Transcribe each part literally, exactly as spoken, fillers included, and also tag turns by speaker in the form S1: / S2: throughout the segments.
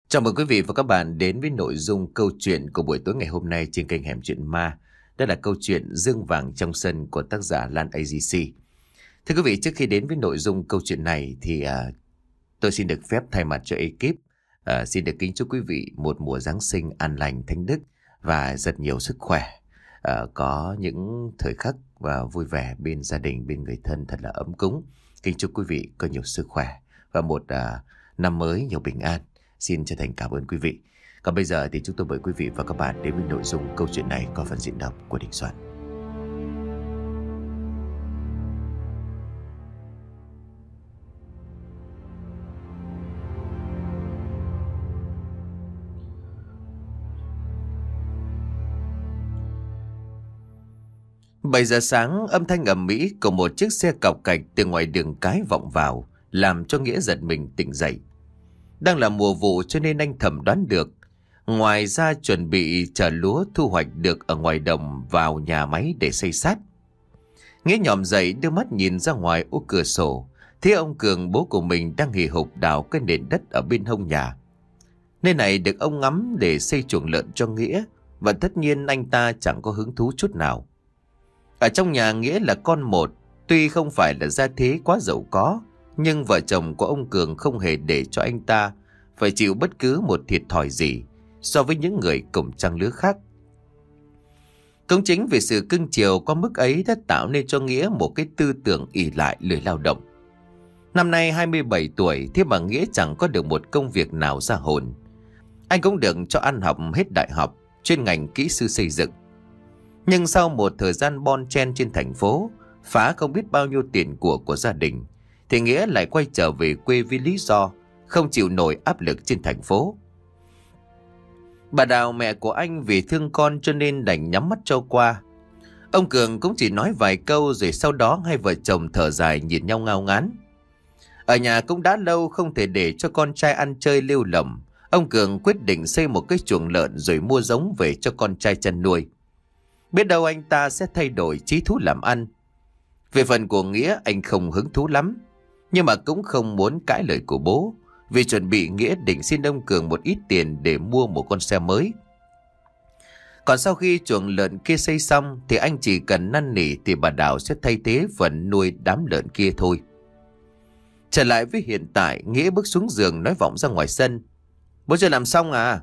S1: Chào mừng quý vị và các bạn đến với nội dung câu chuyện của buổi tối ngày hôm nay trên kênh Hẻm Chuyện Ma. Đây là câu chuyện Dương Vàng Trong Sân của tác giả Lan a giê xê. Thưa quý vị, trước khi đến với nội dung câu chuyện này thì uh, tôi xin được phép thay mặt cho ekip uh, xin được kính chúc quý vị một mùa Giáng sinh an lành, thánh đức và rất nhiều sức khỏe. Uh, có những thời khắc và vui vẻ bên gia đình, bên người thân thật là ấm cúng. Kính chúc quý vị có nhiều sức khỏe và một uh, năm mới nhiều bình an. Xin chân thành cảm ơn quý vị. Còn bây giờ thì chúng tôi mời quý vị và các bạn đến với nội dung câu chuyện này qua phần diễn đọc của Đình Soạn. bảy giờ sáng, âm thanh ầm ĩ của một chiếc xe cọc cạch từ ngoài đường cái vọng vào, làm cho Nghĩa giật mình tỉnh dậy. Đang là mùa vụ cho nên anh thầm đoán được. Ngoài ra chuẩn bị chở lúa thu hoạch được ở ngoài đồng vào nhà máy để xây sát. Nghĩa nhòm dậy đưa mắt nhìn ra ngoài ô cửa sổ. Thấy ông Cường, bố của mình, đang hì hục đào cái nền đất ở bên hông nhà. Nơi này được ông ngắm để xây chuồng lợn cho Nghĩa. Và tất nhiên anh ta chẳng có hứng thú chút nào. Ở trong nhà Nghĩa là con một. Tuy không phải là gia thế quá giàu có, nhưng vợ chồng của ông Cường không hề để cho anh ta phải chịu bất cứ một thiệt thòi gì so với những người cùng trang lứa khác. Cũng chính vì sự cưng chiều qua mức ấy đã tạo nên cho Nghĩa một cái tư tưởng ỷ lại lười lao động. Năm nay hai mươi bảy tuổi, thế mà Nghĩa chẳng có được một công việc nào ra hồn. Anh cũng được cho ăn học hết đại học, chuyên ngành kỹ sư xây dựng. Nhưng sau một thời gian bon chen trên thành phố, phá không biết bao nhiêu tiền của của gia đình, thì Nghĩa lại quay trở về quê với lý do không chịu nổi áp lực trên thành phố. Bà Đào, mẹ của anh, vì thương con cho nên đành nhắm mắt cho qua. Ông Cường cũng chỉ nói vài câu rồi sau đó hai vợ chồng thở dài nhìn nhau ngao ngán. Ở nhà cũng đã lâu không thể để cho con trai ăn chơi lêu lỏng. Ông Cường quyết định xây một cái chuồng lợn rồi mua giống về cho con trai chăn nuôi. Biết đâu anh ta sẽ thay đổi chí thú làm ăn. Về phần của Nghĩa, anh không hứng thú lắm, nhưng mà cũng không muốn cãi lời của bố, vì chuẩn bị Nghĩa định xin ông Cường một ít tiền để mua một con xe mới. Còn sau khi chuồng lợn kia xây xong thì anh chỉ cần năn nỉ thì bà Đào sẽ thay thế phần nuôi đám lợn kia thôi. Trở lại với hiện tại, Nghĩa bước xuống giường nói vọng ra ngoài sân. Bố chưa làm xong à?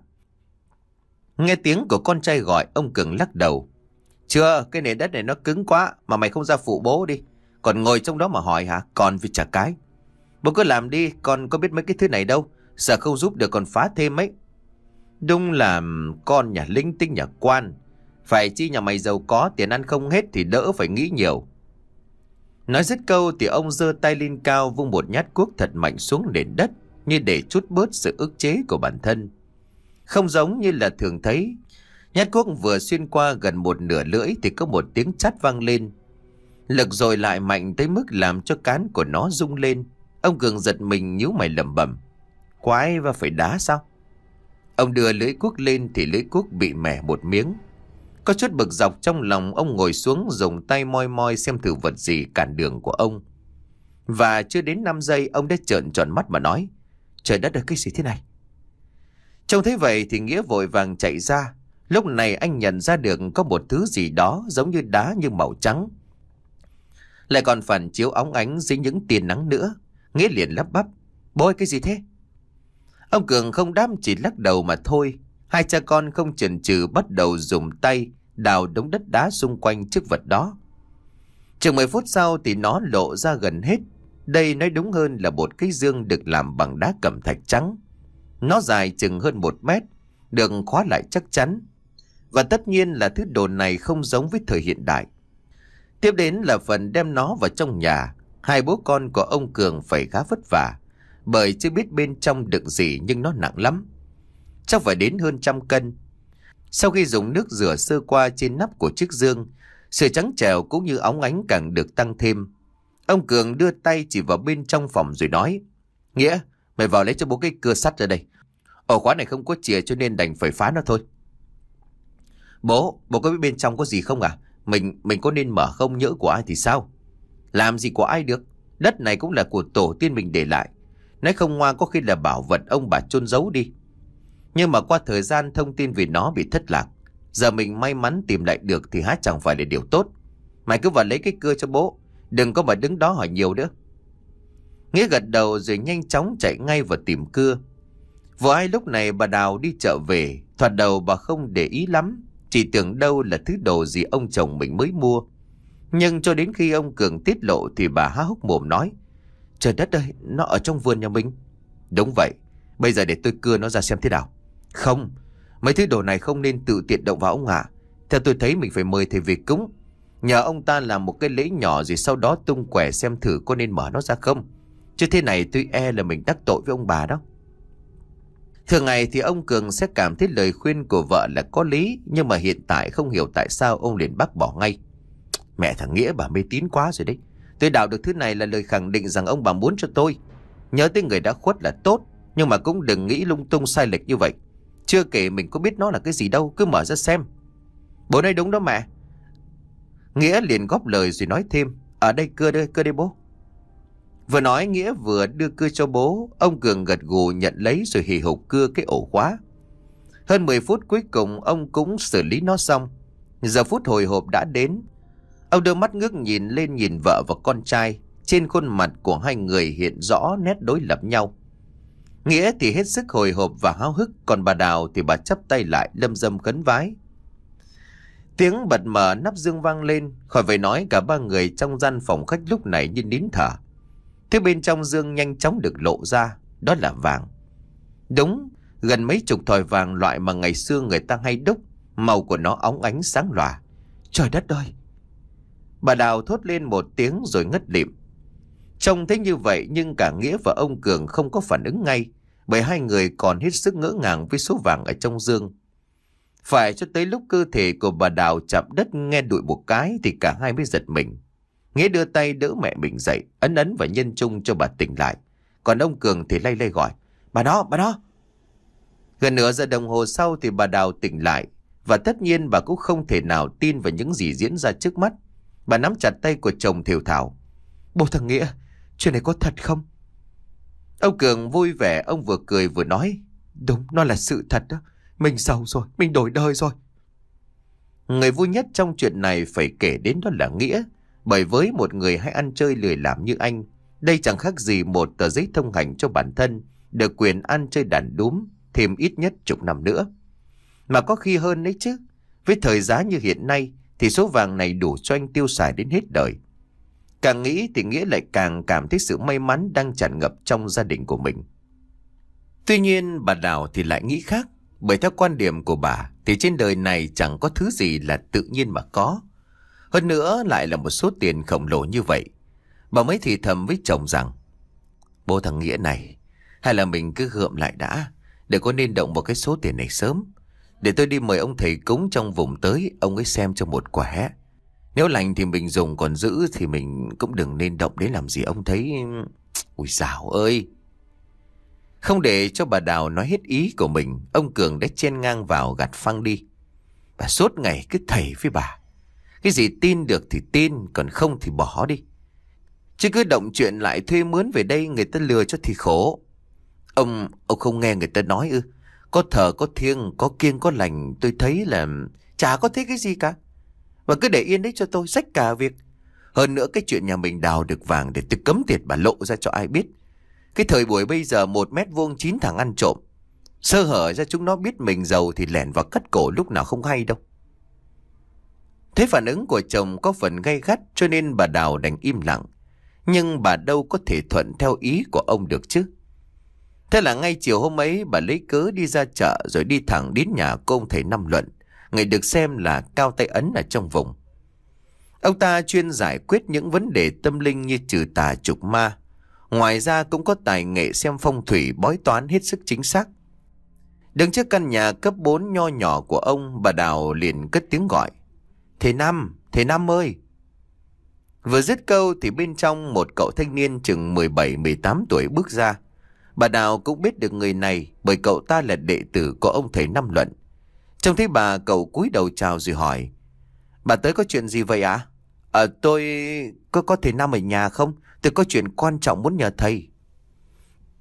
S1: Nghe tiếng của con trai gọi, ông Cường lắc đầu. Chưa, cái nền đất này nó cứng quá, mà mày không ra phụ bố đi. Còn ngồi trong đó mà hỏi hả? Con với chả cái. Bố cứ làm đi, con có biết mấy cái thứ này đâu. Sợ không giúp được còn phá thêm ấy. Đúng là con nhà linh tinh nhà quan. Phải chi nhà mày giàu có, tiền ăn không hết thì đỡ phải nghĩ nhiều. Nói dứt câu thì ông giơ tay lên cao, vung một nhát cuốc thật mạnh xuống nền đất, như để trút bớt sự ức chế của bản thân. Không giống như là thường thấy, nhát cuốc vừa xuyên qua gần một nửa lưỡi thì có một tiếng chát vang lên. Lực rồi lại mạnh tới mức làm cho cán của nó rung lên. Ông Cường giật mình nhíu mày lẩm bẩm. Quái và phải đá sao? Ông đưa lưỡi cuốc lên thì lưỡi cuốc bị mẻ một miếng. Có chút bực dọc trong lòng, ông ngồi xuống dùng tay moi moi xem thử vật gì cản đường của ông. Và chưa đến năm giây ông đã trợn tròn mắt mà nói. Trời đất ơi, cái gì thế này? Trông thấy vậy thì Nghĩa vội vàng chạy ra. Lúc này anh nhận ra được có một thứ gì đó giống như đá nhưng màu trắng, lại còn phản chiếu óng ánh dưới những tia nắng nữa. Nghĩa liền lắp bắp. Bố ơi, cái gì thế? Ông Cường không đáp, chỉ lắc đầu mà thôi. Hai cha con không chần chừ bắt đầu dùng tay đào đống đất đá xung quanh chiếc vật đó. Chừng mười phút sau thì nó lộ ra gần hết. Đây nói đúng hơn là một cái dương được làm bằng đá cẩm thạch trắng. Nó dài chừng hơn một mét, được khóa lại chắc chắn. Và tất nhiên là thứ đồ này không giống với thời hiện đại. Tiếp đến là phần đem nó vào trong nhà. Hai bố con của ông Cường phải khá vất vả, bởi chưa biết bên trong đựng gì nhưng nó nặng lắm. Chắc phải đến hơn trăm cân. Sau khi dùng nước rửa sơ qua trên nắp của chiếc dương, sự trắng trẻo cũng như óng ánh càng được tăng thêm. Ông Cường đưa tay chỉ vào bên trong phòng rồi nói. Nghĩa, mày vào lấy cho bố cái cưa sắt ra đây. Ổ khóa này không có chìa cho nên đành phải phá nó thôi. Bố, bố có biết bên trong có gì không à? Mình mình có nên mở không, nhỡ của ai thì sao? Làm gì của ai được? Đất này cũng là của tổ tiên mình để lại. Nói không ngoa có khi là bảo vật ông bà chôn giấu đi. Nhưng mà qua thời gian thông tin về nó bị thất lạc. Giờ mình may mắn tìm lại được thì há chẳng phải là điều tốt. Mày cứ vào lấy cái cưa cho bố, đừng có mà đứng đó hỏi nhiều nữa. Nghĩa gật đầu rồi nhanh chóng chạy ngay vào tìm cưa. Vừa ai lúc này bà Đào đi chợ về, thoạt đầu bà không để ý lắm, chỉ tưởng đâu là thứ đồ gì ông chồng mình mới mua. Nhưng cho đến khi ông Cường tiết lộ thì bà há hốc mồm nói: Trời đất ơi, nó ở trong vườn nhà mình. Đúng vậy, bây giờ để tôi cưa nó ra xem thế nào. Không, mấy thứ đồ này không nên tự tiện động vào ông ạ. Theo tôi thấy mình phải mời thầy về cúng, nhờ ông ta làm một cái lễ nhỏ rồi sau đó tung quẻ xem thử có nên mở nó ra không. Chứ thế này tôi e là mình đắc tội với ông bà đó. Thường ngày thì ông Cường sẽ cảm thấy lời khuyên của vợ là có lý, nhưng mà hiện tại không hiểu tại sao ông liền bác bỏ ngay. Mẹ thằng Nghĩa bà mê tín quá rồi đấy. Tôi đào được thứ này là lời khẳng định rằng ông bà muốn cho tôi nhớ tới người đã khuất là tốt, nhưng mà cũng đừng nghĩ lung tung sai lệch như vậy. Chưa kể mình có biết nó là cái gì đâu, cứ mở ra xem. Bố nói đúng đó mẹ. Nghĩa liền góp lời rồi nói thêm: Ở đây cưa đây, cưa đây bố. Vừa nói Nghĩa vừa đưa cưa cho bố. Ông Cường gật gù nhận lấy rồi hì hục cưa cái ổ khóa. Hơn mười phút cuối cùng ông cũng xử lý nó xong. Giờ phút hồi hộp đã đến. Ông đưa mắt ngước nhìn lên nhìn vợ và con trai. Trên khuôn mặt của hai người hiện rõ nét đối lập nhau. Nghĩa thì hết sức hồi hộp và háo hức, còn bà Đào thì bà chắp tay lại lâm dâm khấn vái. Tiếng bật mở nắp dương vang lên, khỏi phải nói cả ba người trong gian phòng khách lúc này như nín thở. Thứ bên trong dương nhanh chóng được lộ ra, đó là vàng. Đúng, gần mấy chục thỏi vàng loại mà ngày xưa người ta hay đúc, màu của nó óng ánh sáng lòa. Trời đất ơi! Bà Đào thốt lên một tiếng rồi ngất lịm. Trông thấy như vậy nhưng cả Nghĩa và ông Cường không có phản ứng ngay, bởi hai người còn hết sức ngỡ ngàng với số vàng ở trong dương. Phải cho tới lúc cơ thể của bà Đào chạm đất nghe đụi một cái thì cả hai mới giật mình. Nghĩa đưa tay đỡ mẹ mình dậy, ấn ấn và nhân chung cho bà tỉnh lại. Còn ông Cường thì lay lay gọi: Bà đó, bà đó! Gần nửa giờ đồng hồ sau thì bà Đào tỉnh lại. Và tất nhiên bà cũng không thể nào tin vào những gì diễn ra trước mắt. Bà nắm chặt tay của chồng thều thào: Bố thằng Nghĩa, chuyện này có thật không? Ông Cường vui vẻ, ông vừa cười vừa nói: Đúng, nó là sự thật đó. Mình giàu rồi, mình đổi đời rồi. Người vui nhất trong chuyện này phải kể đến đó là Nghĩa. Bởi với một người hay ăn chơi lười làm như anh, đây chẳng khác gì một tờ giấy thông hành cho bản thân được quyền ăn chơi đàn đúm thêm ít nhất chục năm nữa. Mà có khi hơn đấy chứ. Với thời giá như hiện nay thì số vàng này đủ cho anh tiêu xài đến hết đời. Càng nghĩ thì Nghĩa lại càng cảm thấy sự may mắn đang tràn ngập trong gia đình của mình. Tuy nhiên bà Đào thì lại nghĩ khác. Bởi theo quan điểm của bà thì trên đời này chẳng có thứ gì là tự nhiên mà có. Hơn nữa lại là một số tiền khổng lồ như vậy. Bà mới thì thầm với chồng rằng: Bố thằng Nghĩa này, hay là mình cứ gượm lại đã, để có nên động vào cái số tiền này sớm. Để tôi đi mời ông thầy cúng trong vùng tới, ông ấy xem cho một quẻ. Nếu lành thì mình dùng, còn giữ thì mình cũng đừng nên động đến làm gì ông thấy. Ui dào ơi! Không để cho bà Đào nói hết ý của mình, ông Cường đã chen ngang vào gạt phăng đi: Bà suốt ngày cứ thầy với bà. Cái gì tin được thì tin, còn không thì bỏ đi. Chứ cứ động chuyện lại thuê mướn về đây người ta lừa cho thì khổ. Ông, ông không nghe người ta nói ư? Có thờ có thiêng, có kiêng có lành, tôi thấy là chả có thấy cái gì cả. Và cứ để yên đấy cho tôi, xách cả việc. Hơn nữa cái chuyện nhà mình đào được vàng để tôi cấm tiệt bà lộ ra cho ai biết. Cái thời buổi bây giờ một mét vuông chín thằng ăn trộm. Sơ hở ra chúng nó biết mình giàu thì lẻn vào cắt cổ lúc nào không hay đâu. Thế phản ứng của chồng có phần gay gắt cho nên bà Đào đành im lặng. Nhưng bà đâu có thể thuận theo ý của ông được chứ. Thế là ngay chiều hôm ấy bà lấy cớ đi ra chợ rồi đi thẳng đến nhà của ông thầy Năm Luận, người được xem là cao tay ấn ở trong vùng. Ông ta chuyên giải quyết những vấn đề tâm linh như trừ tà trục ma. Ngoài ra cũng có tài nghệ xem phong thủy bói toán hết sức chính xác. Đứng trước căn nhà cấp bốn nho nhỏ của ông, bà Đào liền cất tiếng gọi: Thầy Năm, thầy Năm ơi! Vừa dứt câu thì bên trong một cậu thanh niên chừng mười bảy mười tám tuổi bước ra. Bà Đào cũng biết được người này bởi cậu ta là đệ tử của ông thầy Năm Luận. Trông thấy bà, cậu cúi đầu chào rồi hỏi: Bà tới có chuyện gì vậy ạ? À? Ờ tôi... Có có thầy Năm ở nhà không? Tôi có chuyện quan trọng muốn nhờ thầy.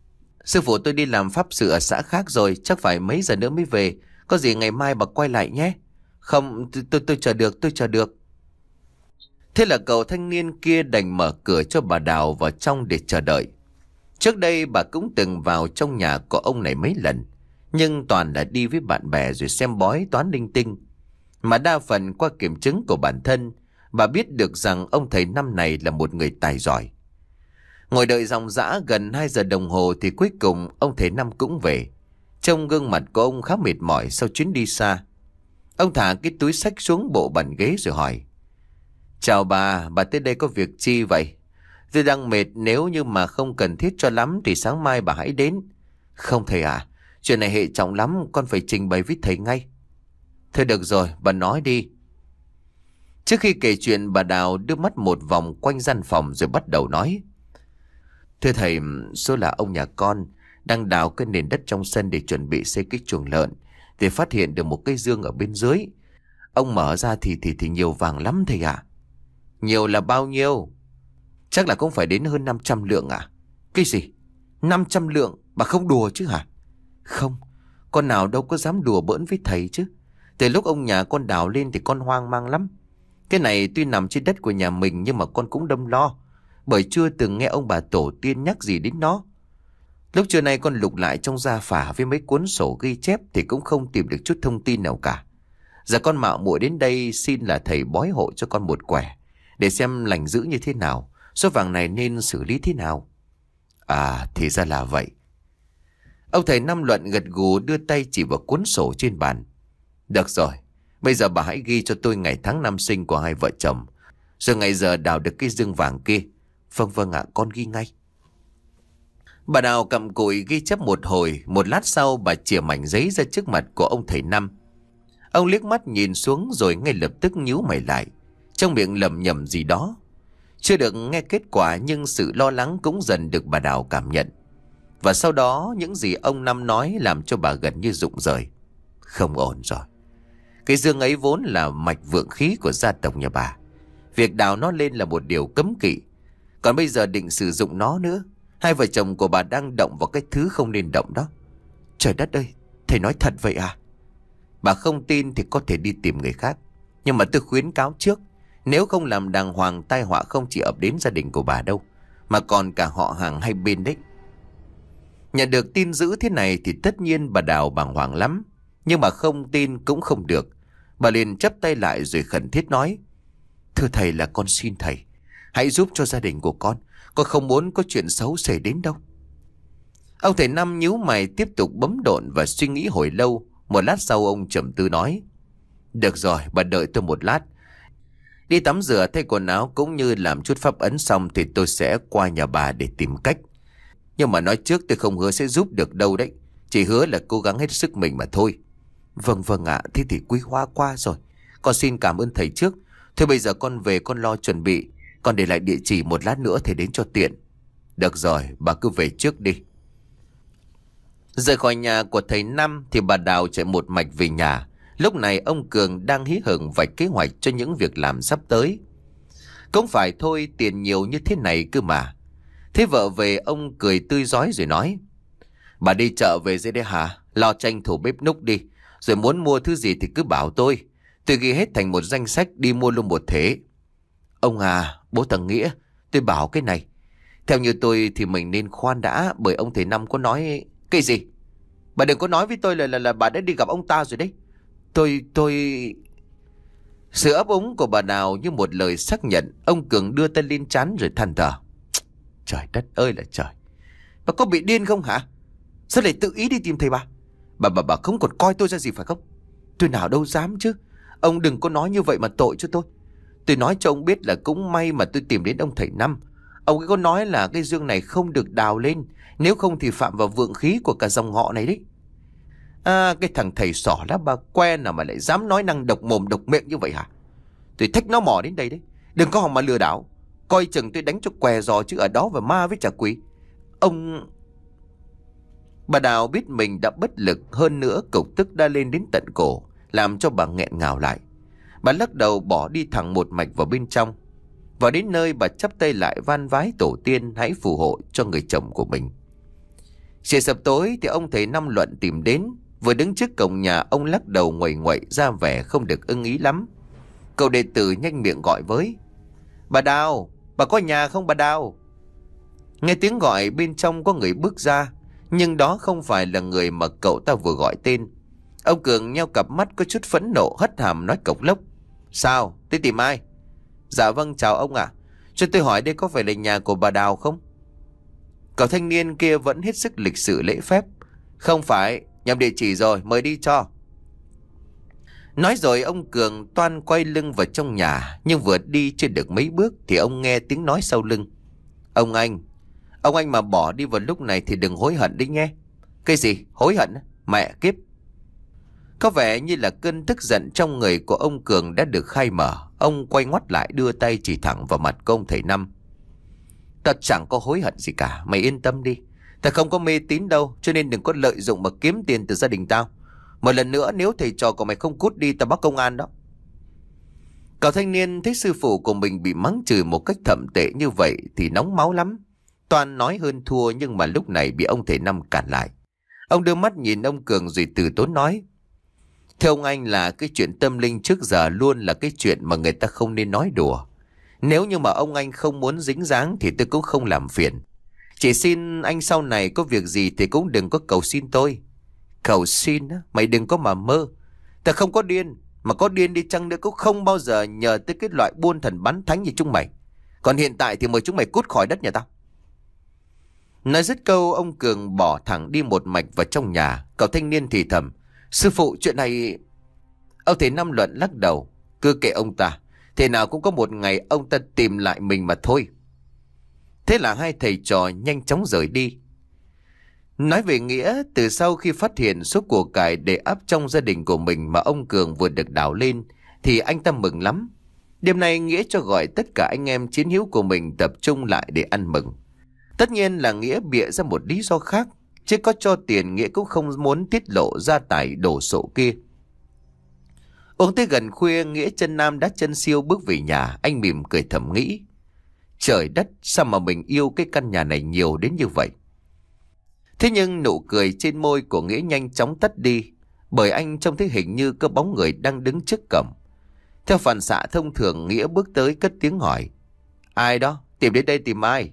S1: Sư phụ tôi đi làm pháp sự ở xã khác rồi, chắc phải mấy giờ nữa mới về. Có gì ngày mai bà quay lại nhé. Không, tôi, tôi, tôi chờ được, tôi chờ được. Thế là cậu thanh niên kia đành mở cửa cho bà Đào vào trong để chờ đợi. Trước đây bà cũng từng vào trong nhà của ông này mấy lần, nhưng toàn là đi với bạn bè rồi xem bói toán linh tinh. Mà đa phần qua kiểm chứng của bản thân, bà biết được rằng ông thầy năm này là một người tài giỏi. Ngồi đợi dòng dã gần hai giờ đồng hồ thì cuối cùng ông thầy năm cũng về. Trông gương mặt của ông khá mệt mỏi sau chuyến đi xa. Ông thả cái túi xách xuống bộ bàn ghế rồi hỏi: Chào bà, bà tới đây có việc chi vậy? Tôi đang mệt, nếu như mà không cần thiết cho lắm thì sáng mai bà hãy đến. Không thầy à, chuyện này hệ trọng lắm, con phải trình bày với thầy ngay. Thôi được rồi, bà nói đi. Trước khi kể chuyện, bà Đào đưa mắt một vòng quanh gian phòng rồi bắt đầu nói: Thưa thầy, số là ông nhà con đang đào cái nền đất trong sân để chuẩn bị xây cái chuồng lợn, thì phát hiện được một cây dương ở bên dưới. Ông mở ra thì thì thì nhiều vàng lắm thầy ạ. Nhiều là bao nhiêu? Chắc là cũng phải đến hơn năm trăm lượng à? Cái gì? năm trăm lượng? Bà không đùa chứ hả? Không, con nào đâu có dám đùa bỡn với thầy chứ. Từ lúc ông nhà con đào lên thì con hoang mang lắm. Cái này tuy nằm trên đất của nhà mình nhưng mà con cũng đâm lo, bởi chưa từng nghe ông bà tổ tiên nhắc gì đến nó. Lúc trưa nay con lục lại trong gia phả với mấy cuốn sổ ghi chép thì cũng không tìm được chút thông tin nào cả. Giờ con mạo muội đến đây xin là thầy bói hộ cho con một quẻ, để xem lành dữ như thế nào, số vàng này nên xử lý thế nào. À, thì ra là vậy. Ông thầy Năm Luận gật gù đưa tay chỉ vào cuốn sổ trên bàn. Được rồi, bây giờ bà hãy ghi cho tôi ngày tháng năm sinh của hai vợ chồng, rồi ngày giờ đào được cái dương vàng kia. Vâng vâng ạ, con ghi ngay. Bà Đào cầm cùi ghi chép một hồi, một lát sau bà chìa mảnh giấy ra trước mặt của ông thầy Năm. Ông liếc mắt nhìn xuống rồi ngay lập tức nhíu mày lại, trong miệng lẩm nhẩm gì đó. Chưa được nghe kết quả nhưng sự lo lắng cũng dần được bà Đào cảm nhận. Và sau đó những gì ông Năm nói làm cho bà gần như rụng rời. Không ổn rồi. Cái dương ấy vốn là mạch vượng khí của gia tộc nhà bà. Việc đào nó lên là một điều cấm kỵ. Còn bây giờ định sử dụng nó nữa. Hai vợ chồng của bà đang động vào cái thứ không nên động đó. Trời đất ơi, thầy nói thật vậy à? Bà không tin thì có thể đi tìm người khác, nhưng mà tôi khuyến cáo trước, nếu không làm đàng hoàng tai họa không chỉ ập đến gia đình của bà đâu, mà còn cả họ hàng hai bên đấy. Nhận được tin dữ thế này thì tất nhiên bà Đào bàng hoàng lắm, nhưng mà không tin cũng không được. Bà liền chắp tay lại rồi khẩn thiết nói: Thưa thầy, là con xin thầy hãy giúp cho gia đình của con. Con không muốn có chuyện xấu xảy đến đâu. Ông thầy Năm nhíu mày tiếp tục bấm độn và suy nghĩ hồi lâu. Một lát sau ông trầm tư nói: Được rồi, bà đợi tôi một lát. Đi tắm rửa thay quần áo cũng như làm chút pháp ấn xong thì tôi sẽ qua nhà bà để tìm cách. Nhưng mà nói trước tôi không hứa sẽ giúp được đâu đấy. Chỉ hứa là cố gắng hết sức mình mà thôi. Vâng vâng ạ, thế thì quý hóa qua rồi. Con xin cảm ơn thầy trước. Thôi bây giờ con về con lo chuẩn bị. Con để lại địa chỉ, một lát nữa thầy đến cho tiện. Được rồi, bà cứ về trước đi. Rời khỏi nhà của thầy Năm thì bà Đào chạy một mạch về nhà. Lúc này ông Cường đang hí hửng vạch kế hoạch cho những việc làm sắp tới. Cũng phải thôi, tiền nhiều như thế này cơ mà. Thế vợ về ông cười tươi rói rồi nói: Bà đi chợ về dưới đây hả? Lo tranh thủ bếp núc đi. Rồi muốn mua thứ gì thì cứ bảo tôi. Tôi ghi hết thành một danh sách đi mua luôn một thế. Ông à, bố thằng Nghĩa, tôi bảo cái này. Theo như tôi thì mình nên khoan đã, bởi ông thầy Năm có nói... Cái gì? Bà đừng có nói với tôi là, là, là bà đã đi gặp ông ta rồi đấy. Tôi, tôi... Sự ấp úng của bà Đào như một lời xác nhận. Ông Cường đưa tay lên trán rồi than thở: Trời đất ơi là trời. Bà có bị điên không hả? Sao lại tự ý đi tìm thầy bà? Bà bà bà không còn coi tôi ra gì phải không? Tôi nào đâu dám chứ. Ông đừng có nói như vậy mà tội cho tôi. Tôi nói cho ông biết là cũng may mà tôi tìm đến ông thầy Năm. Ông ấy có nói là cái dương này không được đào lên, nếu không thì phạm vào vượng khí của cả dòng họ này đấy. À, cái thằng thầy sỏ lá bà que nào mà lại dám nói năng độc mồm độc miệng như vậy hả? Tôi thách nó mò đến đây đấy. Đừng có hòng mà lừa đảo. Coi chừng tôi đánh cho què giò chứ ở đó và ma với chả quỷ. Ông... Bà Đào biết mình đã bất lực, hơn nữa cục tức đã lên đến tận cổ, làm cho bà nghẹn ngào lại. Bà lắc đầu bỏ đi thẳng một mạch vào bên trong. Vào đến nơi bà chắp tay lại van vái tổ tiên hãy phù hộ cho người chồng của mình. Trời sập tối thì ông thầy Năm Luận tìm đến. Vừa đứng trước cổng nhà, ông lắc đầu nguậy nguậy ra vẻ không được ưng ý lắm. Cậu đệ tử nhanh miệng gọi với: "Bà Đào, bà có nhà không bà Đào?" Nghe tiếng gọi bên trong có người bước ra, nhưng đó không phải là người mà cậu ta vừa gọi tên. Ông Cường nheo cặp mắt có chút phẫn nộ, hất hàm nói cộc lốc: "Sao? Tôi tìm ai?" "Dạ vâng, chào ông ạ. Cho tôi hỏi đây có phải là nhà của bà Đào không?" Cậu thanh niên kia vẫn hết sức lịch sự lễ phép: "Không phải, nhầm địa chỉ rồi, mời đi cho." Nói rồi ông Cường toan quay lưng vào trong nhà, nhưng vừa đi chưa được mấy bước thì ông nghe tiếng nói sau lưng: "Ông anh, ông anh mà bỏ đi vào lúc này thì đừng hối hận đấy nghe." "Cái gì? Hối hận? Mẹ kiếp!" Có vẻ như là cơn tức giận trong người của ông Cường đã được khai mở. Ông quay ngoắt lại đưa tay chỉ thẳng vào mặt của ông thầy Năm: "Ta chẳng có hối hận gì cả, mày yên tâm đi. Ta không có mê tín đâu, cho nên đừng có lợi dụng mà kiếm tiền từ gia đình tao. Một lần nữa nếu thầy trò của mày không cút đi, tao báo công an đó." Cậu thanh niên thấy sư phụ của mình bị mắng chửi một cách thậm tệ như vậy thì nóng máu lắm. Toàn nói hơn thua, nhưng mà lúc này bị ông thầy Năm cản lại. Ông đưa mắt nhìn ông Cường rồi từ tốn nói: "Theo ông anh là cái chuyện tâm linh trước giờ luôn là cái chuyện mà người ta không nên nói đùa. Nếu như mà ông anh không muốn dính dáng thì tôi cũng không làm phiền. Chỉ xin anh sau này có việc gì thì cũng đừng có cầu xin tôi." "Cầu xin á? Mày đừng có mà mơ. Ta không có điên, mà có điên đi chăng nữa cũng không bao giờ nhờ tới cái loại buôn thần bắn thánh như chúng mày. Còn hiện tại thì mời chúng mày cút khỏi đất nhà tao." Nói dứt câu, ông Cường bỏ thẳng đi một mạch vào trong nhà. Cậu thanh niên thì thầm: "Sư phụ, chuyện này..." Ông thầy Năm Luận lắc đầu: "Cứ kệ ông ta, thế nào cũng có một ngày ông ta tìm lại mình mà thôi." Thế là hai thầy trò nhanh chóng rời đi. Nói về Nghĩa, từ sau khi phát hiện số của cải để ắp trong gia đình của mình mà ông Cường vừa được đào lên thì anh ta mừng lắm. Đêm nay Nghĩa cho gọi tất cả anh em chiến hữu của mình tập trung lại để ăn mừng. Tất nhiên là Nghĩa bịa ra một lý do khác, chứ có cho tiền Nghĩa cũng không muốn tiết lộ gia tài đổ sộ kia. Uống tới gần khuya, Nghĩa chân nam đá chân siêu bước về nhà. Anh mỉm cười thầm nghĩ: trời đất, sao mà mình yêu cái căn nhà này nhiều đến như vậy. Thế nhưng nụ cười trên môi của Nghĩa nhanh chóng tắt đi, bởi anh trông thấy hình như có bóng người đang đứng trước cổng. Theo phản xạ thông thường, Nghĩa bước tới cất tiếng hỏi: ai đó, tìm đến đây tìm ai?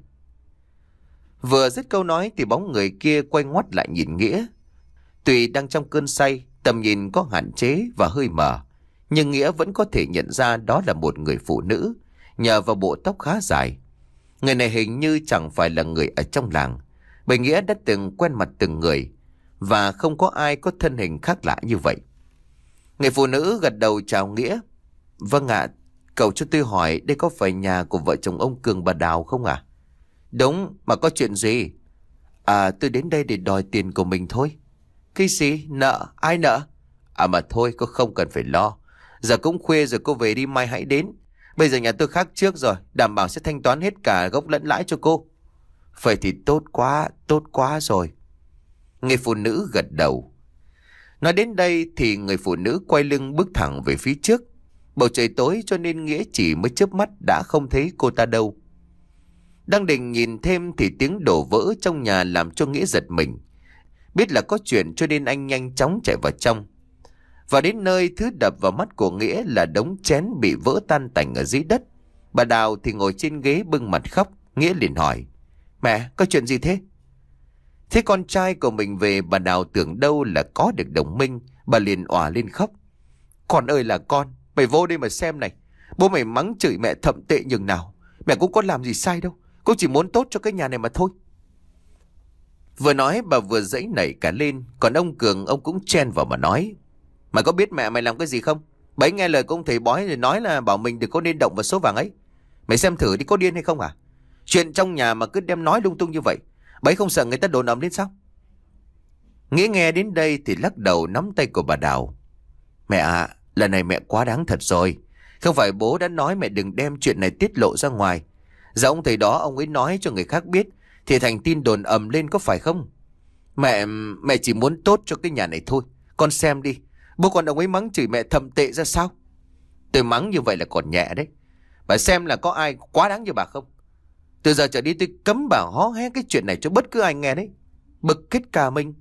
S1: Vừa dứt câu nói thì bóng người kia quay ngoắt lại nhìn Nghĩa. Tuy đang trong cơn say, tầm nhìn có hạn chế và hơi mờ, nhưng Nghĩa vẫn có thể nhận ra đó là một người phụ nữ, nhờ vào bộ tóc khá dài. Người này hình như chẳng phải là người ở trong làng, bởi Nghĩa đã từng quen mặt từng người, và không có ai có thân hình khác lạ như vậy. Người phụ nữ gật đầu chào Nghĩa. Vâng ạ, cậu cho tôi hỏi đây có phải nhà của vợ chồng ông Cường bà Đào không ạ? Đúng, mà có chuyện gì? À, tôi đến đây để đòi tiền của mình thôi. Cái gì? Nợ? Ai nợ? À mà thôi, cô không cần phải lo. Giờ cũng khuya rồi, cô về đi, mai hãy đến. Bây giờ nhà tôi khác trước rồi, đảm bảo sẽ thanh toán hết cả gốc lẫn lãi cho cô. Vậy thì tốt quá, tốt quá rồi. Người phụ nữ gật đầu. Nói đến đây thì người phụ nữ quay lưng bước thẳng về phía trước. Bầu trời tối cho nên Nghĩa chỉ mới chớp mắt đã không thấy cô ta đâu. Đang định nhìn thêm thì tiếng đổ vỡ trong nhà làm cho Nghĩa giật mình. Biết là có chuyện cho nên anh nhanh chóng chạy vào trong. Và đến nơi, thứ đập vào mắt của Nghĩa là đống chén bị vỡ tan tành ở dưới đất. Bà Đào thì ngồi trên ghế bưng mặt khóc. Nghĩa liền hỏi: mẹ, có chuyện gì thế? Thế con trai của mình về, bà Đào tưởng đâu là có được đồng minh. Bà liền òa lên khóc: con ơi là con, mày vô đây mà xem này. Bố mày mắng chửi mẹ thậm tệ nhường nào, mẹ cũng có làm gì sai đâu, cô chỉ muốn tốt cho cái nhà này mà thôi. Vừa nói bà vừa giãy nảy cả lên. Còn ông Cường, ông cũng chen vào mà nói: mày có biết mẹ mày làm cái gì không? Bấy nghe lời của ông thầy bói rồi nói là bảo mình đừng có nên động vào số vàng ấy. Mày xem thử đi, có điên hay không à? Chuyện trong nhà mà cứ đem nói lung tung như vậy, bấy không sợ người ta đồn ầm lên sao? Nghĩa nghe đến đây thì lắc đầu nắm tay của bà Đào. Mẹ ạ, à, lần này mẹ quá đáng thật rồi. Không phải bố đã nói mẹ đừng đem chuyện này tiết lộ ra ngoài. Giờ ông thầy đó ông ấy nói cho người khác biết thì thành tin đồn ầm lên, có phải không? Mẹ, mẹ chỉ muốn tốt cho cái nhà này thôi. Con xem đi, bố con ông ấy mắng chửi mẹ thậm tệ ra sao? Tôi mắng như vậy là còn nhẹ đấy. Bà xem là có ai quá đáng như bà không? Từ giờ trở đi tôi cấm bà hó hé cái chuyện này cho bất cứ ai nghe đấy. bực kết cả mình.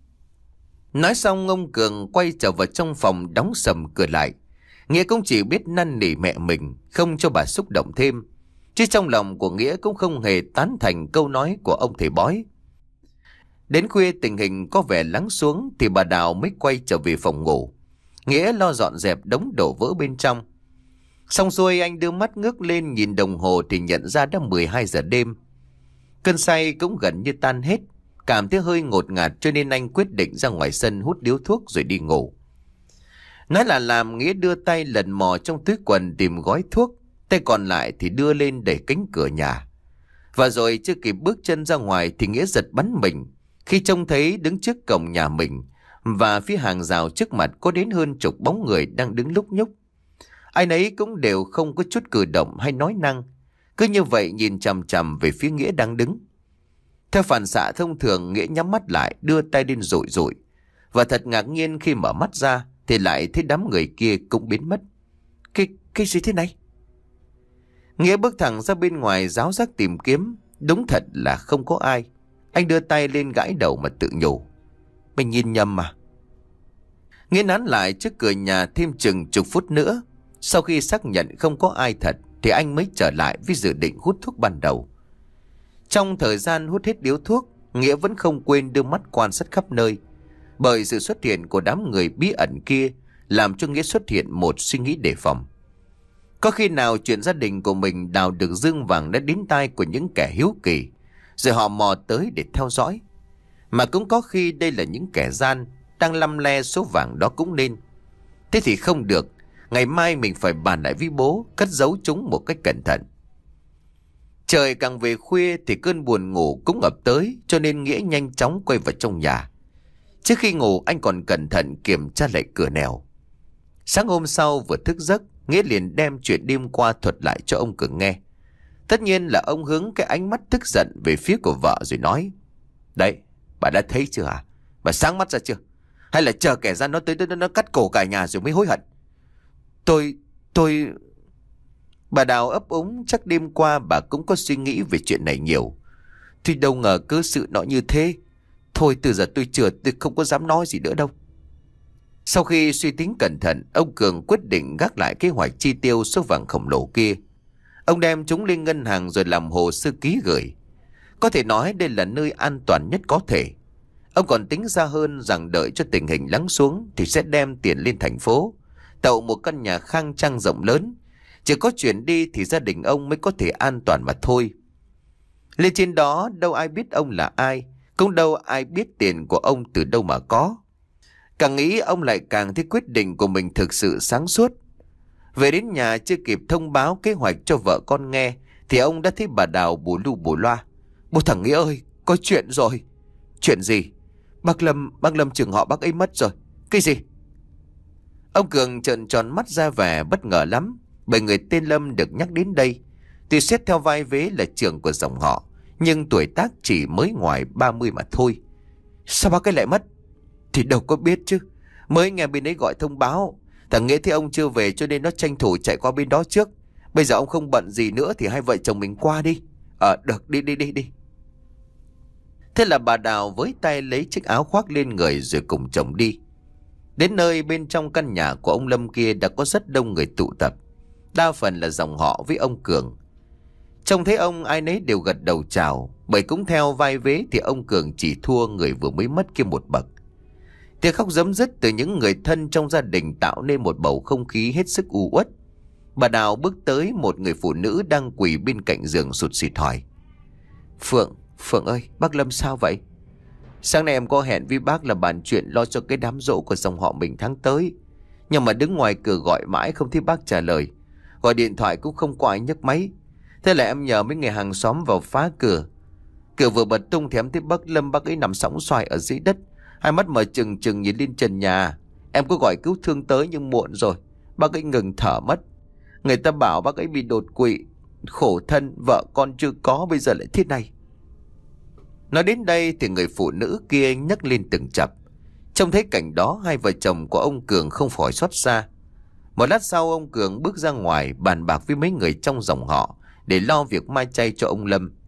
S1: Nói xong ông Cường quay trở vào trong phòng đóng sầm cửa lại. Nghĩa cũng chỉ biết năn nỉ mẹ mình không cho bà xúc động thêm, chứ trong lòng của Nghĩa cũng không hề tán thành câu nói của ông thầy bói. Đến khuya tình hình có vẻ lắng xuống thì bà Đào mới quay trở về phòng ngủ. Nghĩa lo dọn dẹp đống đổ vỡ bên trong. Xong xuôi anh đưa mắt ngước lên nhìn đồng hồ thì nhận ra đã mười hai giờ đêm. Cơn say cũng gần như tan hết, cảm thấy hơi ngột ngạt cho nên anh quyết định ra ngoài sân hút điếu thuốc rồi đi ngủ. Nói là làm, Nghĩa đưa tay lần mò trong túi quần tìm gói thuốc, tay còn lại thì đưa lên đẩy cánh cửa nhà. Và rồi chưa kịp bước chân ra ngoài thì Nghĩa giật bắn mình khi trông thấy đứng trước cổng nhà mình và phía hàng rào trước mặt có đến hơn chục bóng người đang đứng lúc nhúc. Ai nấy cũng đều không có chút cử động hay nói năng, cứ như vậy nhìn chằm chằm về phía Nghĩa đang đứng. Theo phản xạ thông thường, Nghĩa nhắm mắt lại, đưa tay lên dụi dụi, và thật ngạc nhiên khi mở mắt ra thì lại thấy đám người kia cũng biến mất. Cái, cái gì thế này? Nghĩa bước thẳng ra bên ngoài ráo rác tìm kiếm, đúng thật là không có ai. Anh đưa tay lên gãi đầu mà tự nhủ, mình nhìn nhầm mà. Nghĩa nán lại trước cửa nhà thêm chừng chục phút nữa. Sau khi xác nhận không có ai thật thì anh mới trở lại với dự định hút thuốc ban đầu. Trong thời gian hút hết điếu thuốc, Nghĩa vẫn không quên đưa mắt quan sát khắp nơi. Bởi sự xuất hiện của đám người bí ẩn kia làm cho Nghĩa xuất hiện một suy nghĩ đề phòng. Có khi nào chuyện gia đình của mình đào được dương vàng đã đến tai của những kẻ hiếu kỳ, rồi họ mò tới để theo dõi. Mà cũng có khi đây là những kẻ gian đang lăm le số vàng đó cũng nên. Thế thì không được, ngày mai mình phải bàn lại với bố, cất giấu chúng một cách cẩn thận. Trời càng về khuya thì cơn buồn ngủ cũng ập tới, cho nên Nghĩa nhanh chóng quay vào trong nhà. Trước khi ngủ anh còn cẩn thận kiểm tra lại cửa nẻo. Sáng hôm sau vừa thức giấc, Nghĩa liền đem chuyện đêm qua thuật lại cho ông Cường nghe. Tất nhiên là ông hướng cái ánh mắt tức giận về phía của vợ rồi nói, đấy, bà đã thấy chưa hả? Bà sáng mắt ra chưa? Hay là chờ kẻ gian nó tới nó, nó cắt cổ cả nhà rồi mới hối hận? Tôi, tôi... Bà Đào ấp úng, chắc đêm qua bà cũng có suy nghĩ về chuyện này nhiều. Thì đâu ngờ cứ sự nó như thế. Thôi từ giờ tôi chừa, tôi không có dám nói gì nữa đâu. Sau khi suy tính cẩn thận, ông Cường quyết định gác lại kế hoạch chi tiêu số vàng khổng lồ kia. Ông đem chúng lên ngân hàng rồi làm hồ sơ ký gửi. Có thể nói đây là nơi an toàn nhất có thể. Ông còn tính ra hơn rằng đợi cho tình hình lắng xuống thì sẽ đem tiền lên thành phố, tậu một căn nhà khang trang rộng lớn. Chỉ có chuyển đi thì gia đình ông mới có thể an toàn mà thôi. Lên trên đó đâu ai biết ông là ai, cũng đâu ai biết tiền của ông từ đâu mà có. Càng nghĩ ông lại càng thấy quyết định của mình thực sự sáng suốt. Về đến nhà chưa kịp thông báo kế hoạch cho vợ con nghe thì ông đã thấy bà Đào bù lu bù loa. Bố thằng Nghĩa ơi, có chuyện rồi. Chuyện gì? Bác Lâm, bác Lâm trưởng họ bác ấy mất rồi. Cái gì? Ông Cường trợn tròn mắt ra vẻ bất ngờ lắm. Bởi người tên Lâm được nhắc đến đây tuy xét theo vai vế là trưởng của dòng họ, nhưng tuổi tác chỉ mới ngoài ba mươi mà thôi. Sao bác ấy lại mất? Thì đâu có biết chứ. Mới nghe bên ấy gọi thông báo. Thằng Nghĩa thấy ông chưa về cho nên nó tranh thủ chạy qua bên đó trước. Bây giờ ông không bận gì nữa thì hai vợ chồng mình qua đi. Ờ được, đi đi đi đi. Thế là bà Đào với tay lấy chiếc áo khoác lên người rồi cùng chồng đi. Đến nơi bên trong căn nhà của ông Lâm kia đã có rất đông người tụ tập. Đa phần là dòng họ với ông Cường. Trông thấy ông ai nấy đều gật đầu chào, bởi cũng theo vai vế thì ông Cường chỉ thua người vừa mới mất kia một bậc. Tiếng khóc rấm rứt từ những người thân trong gia đình tạo nên một bầu không khí hết sức u uất. Bà Đào bước tới một người phụ nữ đang quỳ bên cạnh giường sụt sịt hỏi, Phượng, Phượng ơi, bác Lâm sao vậy? Sáng nay em có hẹn với bác là bàn chuyện lo cho cái đám giỗ của dòng họ mình tháng tới. Nhưng mà đứng ngoài cửa gọi mãi không thấy bác trả lời. Gọi điện thoại cũng không có ai nhấc máy. Thế là em nhờ mấy người hàng xóm vào phá cửa. Cửa vừa bật tung thì em thấy bác Lâm bác ấy nằm sóng xoài ở dưới đất, hai mắt mở trừng trừng nhìn lên trần nhà. Em có gọi cứu thương tới nhưng muộn rồi, bác ấy ngừng thở mất. Người ta bảo bác ấy bị đột quỵ. Khổ thân, vợ con chưa có bây giờ lại thế này. Nói đến đây thì người phụ nữ kia nhấc lên từng chập. Trông thấy cảnh đó, hai vợ chồng của ông Cường không khỏi xót xa. Một lát sau ông Cường bước ra ngoài bàn bạc với mấy người trong dòng họ để lo việc mai chay cho ông Lâm.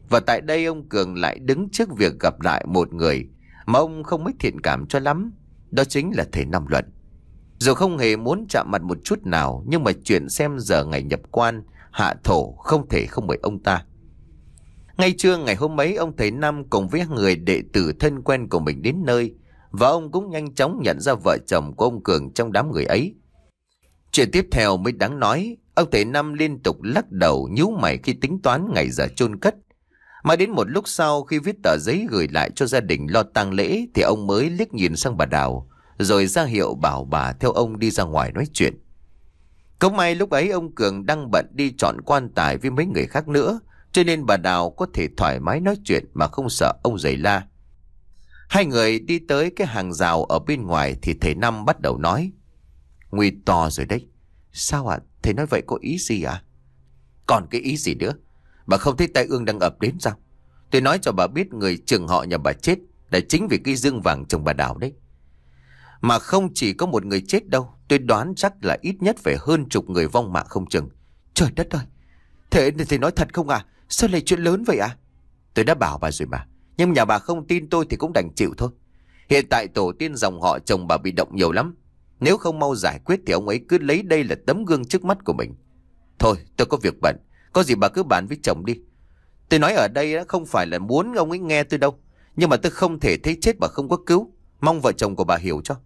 S1: Và tại đây ông Cường lại đứng trước việc gặp lại một người mà ông không mấy thiện cảm cho lắm. Đó chính là thầy Năm Luận. Dù không hề muốn chạm mặt một chút nào, nhưng mà chuyện xem giờ ngày nhập quan hạ thổ không thể không mời ông ta. Ngay trưa ngày hôm ấy, ông thầy Năm cùng với người đệ tử thân quen của mình đến nơi, và ông cũng nhanh chóng nhận ra vợ chồng của ông Cường trong đám người ấy. Chuyện tiếp theo mới đáng nói. Ông thầy Năm liên tục lắc đầu nhíu mày khi tính toán ngày giờ chôn cất. Mà đến một lúc sau, khi viết tờ giấy gửi lại cho gia đình lo tang lễ, thì ông mới liếc nhìn sang bà Đào, rồi ra hiệu bảo bà theo ông đi ra ngoài nói chuyện. Cũng may lúc ấy ông Cường đang bận đi chọn quan tài với mấy người khác nữa, cho nên bà Đào có thể thoải mái nói chuyện mà không sợ ông giày la. Hai người đi tới cái hàng rào ở bên ngoài thì thầy Năm bắt đầu nói. Nguy to rồi đấy. Sao ạ? À? Thầy nói vậy có ý gì ạ? À? Còn cái ý gì nữa? Bà không thấy tai ương đang ập đến sao? Tôi nói cho bà biết người chừng họ nhà bà chết là chính vì cái dương vàng chồng bà Đào đấy. Mà không chỉ có một người chết đâu. Tôi đoán chắc là ít nhất phải hơn chục người vong mạng không chừng. Trời đất ơi! Thế thầy nói thật không à? Sao lại chuyện lớn vậy à? Tôi đã bảo bà rồi mà. Nhưng nhà bà không tin tôi thì cũng đành chịu thôi. Hiện tại tổ tiên dòng họ chồng bà bị động nhiều lắm. Nếu không mau giải quyết thì ông ấy cứ lấy đây là tấm gương trước mắt của mình. Thôi tôi có việc bận. Có gì bà cứ bàn với chồng đi. Tôi nói ở đây không phải là muốn ông ấy nghe tôi đâu. Nhưng mà tôi không thể thấy chết mà không có cứu. Mong vợ chồng của bà hiểu cho.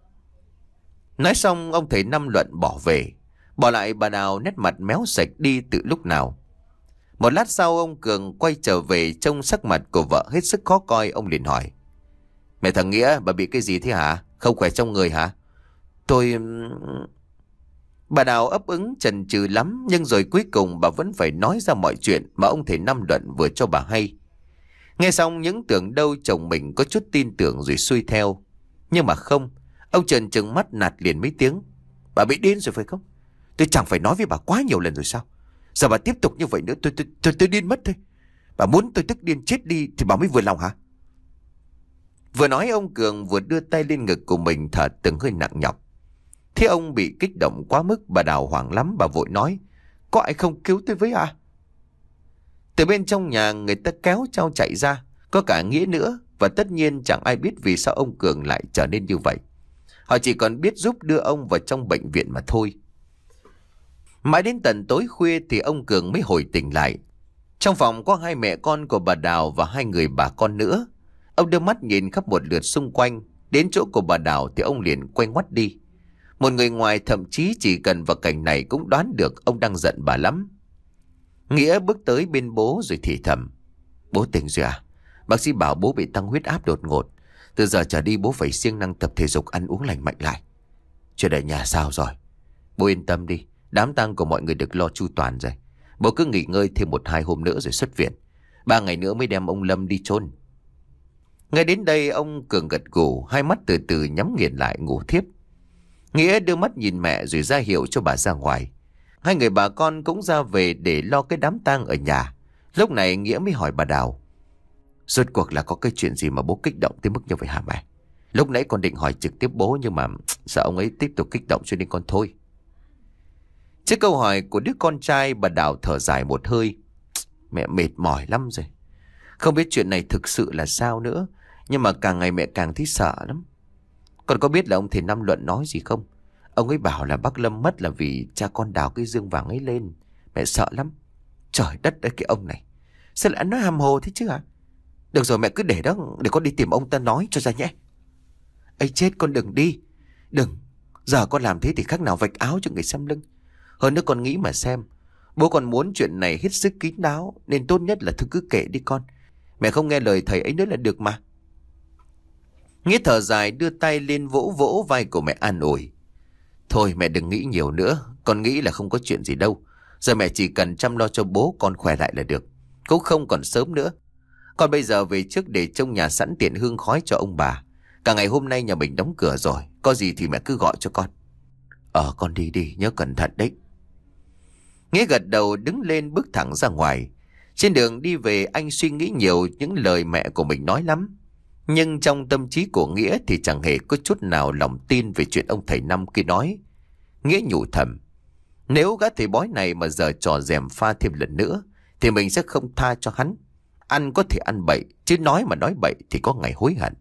S1: Nói xong ông thầy Năm Luận bỏ về. Bỏ lại bà Đào nét mặt méo sạch đi từ lúc nào. Một lát sau ông Cường quay trở về, trông sắc mặt của vợ hết sức khó coi. Ông liền hỏi. Mẹ thằng Nghĩa, bà bị cái gì thế hả? Không khỏe trong người hả? Tôi... Bà Đào ấp úng chần chừ lắm, nhưng rồi cuối cùng bà vẫn phải nói ra mọi chuyện mà ông thầy Năm Luận vừa cho bà hay. Nghe xong những tưởng đâu chồng mình có chút tin tưởng rồi xuôi theo. Nhưng mà không. Ông trợn trừng mắt nạt liền mấy tiếng. Bà bị điên rồi phải không? Tôi chẳng phải nói với bà quá nhiều lần rồi sao? Giờ bà tiếp tục như vậy nữa tôi tôi tôi, tôi điên mất thôi. Bà muốn tôi tức điên chết đi thì bà mới vừa lòng hả? Vừa nói ông Cường vừa đưa tay lên ngực của mình thở từng hơi nặng nhọc. Thế ông bị kích động quá mức, bà Đào hoảng lắm, bà vội nói. Có ai không cứu tôi với à? Từ bên trong nhà người ta kéo Trao chạy ra. Có cả Nghĩa nữa. Và tất nhiên chẳng ai biết vì sao ông Cường lại trở nên như vậy. Họ chỉ còn biết giúp đưa ông vào trong bệnh viện mà thôi. Mãi đến tận tối khuya thì ông Cường mới hồi tỉnh lại. Trong phòng có hai mẹ con của bà Đào và hai người bà con nữa. Ông đưa mắt nhìn khắp một lượt xung quanh. Đến chỗ của bà Đào thì ông liền quay ngoắt đi. Một người ngoài thậm chí chỉ cần vào cảnh này cũng đoán được ông đang giận bà lắm. Nghĩa bước tới bên bố rồi thì thầm. Bố tỉnh rồi à? Bác sĩ bảo bố bị tăng huyết áp đột ngột. Từ giờ trở đi bố phải siêng năng tập thể dục, ăn uống lành mạnh lại. Chuyện ở nhà sao rồi? Bố yên tâm đi. Đám tang của mọi người được lo chu toàn rồi. Bố cứ nghỉ ngơi thêm một hai hôm nữa rồi xuất viện. Ba ngày nữa mới đem ông Lâm đi chôn. Ngay đến đây ông Cường gật gù, hai mắt từ từ nhắm nghiền lại ngủ thiếp. Nghĩa đưa mắt nhìn mẹ rồi ra hiệu cho bà ra ngoài. Hai người bà con cũng ra về để lo cái đám tang ở nhà. Lúc này Nghĩa mới hỏi bà Đào. Rốt cuộc là có cái chuyện gì mà bố kích động tới mức như vậy hả mẹ? Lúc nãy con định hỏi trực tiếp bố, nhưng mà sợ ông ấy tiếp tục kích động cho nên con thôi. Trước câu hỏi của đứa con trai, bà Đào thở dài một hơi. Mẹ mệt mỏi lắm rồi. Không biết chuyện này thực sự là sao nữa, nhưng mà càng ngày mẹ càng thấy sợ lắm. Con có biết là ông thầy Năm Luận nói gì không? Ông ấy bảo là bác Lâm mất là vì cha con đào cái dương vàng ấy lên. Mẹ sợ lắm. Trời đất ơi, cái ông này sao lại nói hàm hồ thế chứ hả? Được rồi, mẹ cứ để đó, để con đi tìm ông ta nói cho ra nhé. Ây chết, con đừng đi. Đừng. Giờ con làm thế thì khác nào vạch áo cho người xăm lưng. Hơn nữa con nghĩ mà xem. Bố con muốn chuyện này hết sức kín đáo, nên tốt nhất là thôi cứ kệ đi con. Mẹ không nghe lời thầy ấy nữa là được mà. Nghĩa thở dài đưa tay lên vỗ vỗ vai của mẹ an ủi. Thôi mẹ đừng nghĩ nhiều nữa. Con nghĩ là không có chuyện gì đâu. Giờ mẹ chỉ cần chăm lo cho bố con khỏe lại là được. Cũng không còn sớm nữa. Con bây giờ về trước để trông nhà sẵn tiện hương khói cho ông bà. Cả ngày hôm nay nhà mình đóng cửa rồi. Có gì thì mẹ cứ gọi cho con. Ờ con đi đi, nhớ cẩn thận đấy. Nghĩa gật đầu đứng lên bước thẳng ra ngoài. Trên đường đi về anh suy nghĩ nhiều những lời mẹ của mình nói lắm. Nhưng trong tâm trí của Nghĩa thì chẳng hề có chút nào lòng tin về chuyện ông thầy Năm kia nói. Nghĩa nhủ thầm. Nếu gã thầy bói này mà giờ trò gièm pha thêm lần nữa thì mình sẽ không tha cho hắn. Ăn có thể ăn bậy, chứ nói mà nói bậy thì có ngày hối hận.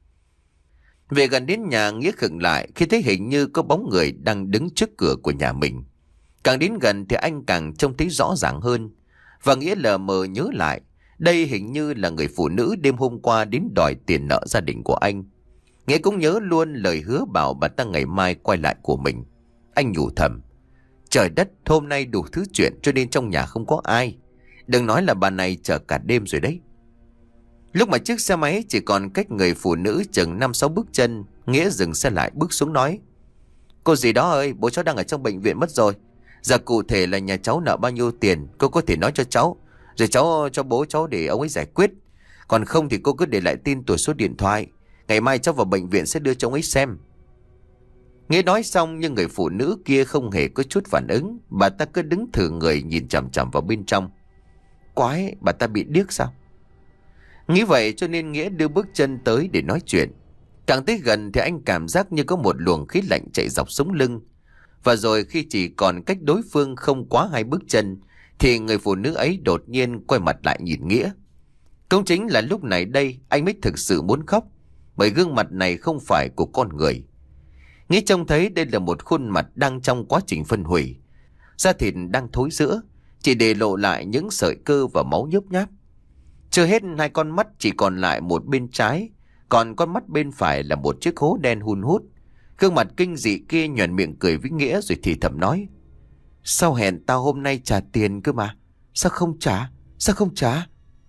S1: Về gần đến nhà, Nghĩa khựng lại khi thấy hình như có bóng người đang đứng trước cửa của nhà mình. Càng đến gần thì anh càng trông thấy rõ ràng hơn. Và Nghĩa lờ mờ nhớ lại, đây hình như là người phụ nữ đêm hôm qua đến đòi tiền nợ gia đình của anh. Nghĩa cũng nhớ luôn lời hứa bảo bà ta ngày mai quay lại của mình. Anh nhủ thầm, trời đất, hôm nay đủ thứ chuyện cho nên trong nhà không có ai. Đừng nói là bà này chờ cả đêm rồi đấy. Lúc mà chiếc xe máy chỉ còn cách người phụ nữ chừng năm sáu bước chân, Nghĩa dừng xe lại bước xuống nói, cô gì đó ơi, bố cháu đang ở trong bệnh viện mất rồi. Giờ cụ thể là nhà cháu nợ bao nhiêu tiền, cô có thể nói cho cháu, rồi cháu cho bố cháu để ông ấy giải quyết. Còn không thì cô cứ để lại tin tuổi số điện thoại, ngày mai cháu vào bệnh viện sẽ đưa cho ông ấy xem. Nghĩa nói xong nhưng người phụ nữ kia không hề có chút phản ứng. Bà ta cứ đứng thử người nhìn chằm chằm vào bên trong. Quái, bà ta bị điếc sao? Nghĩ vậy cho nên Nghĩa đưa bước chân tới để nói chuyện. Càng tới gần thì anh cảm giác như có một luồng khí lạnh chạy dọc sống lưng. Và rồi khi chỉ còn cách đối phương không quá hai bước chân thì người phụ nữ ấy đột nhiên quay mặt lại nhìn Nghĩa. Cũng chính là lúc này đây anh mới thực sự muốn khóc, bởi gương mặt này không phải của con người. Nghĩa trông thấy đây là một khuôn mặt đang trong quá trình phân hủy, da thịt đang thối rữa, chỉ để lộ lại những sợi cơ và máu nhớp nháp. Chưa hết, hai con mắt chỉ còn lại một bên trái, còn con mắt bên phải là một chiếc hố đen hun hút. Gương mặt kinh dị kia nhoẻn miệng cười với Nghĩa rồi thì thầm nói, sao hẹn tao hôm nay trả tiền cơ mà, sao không trả, sao không trả?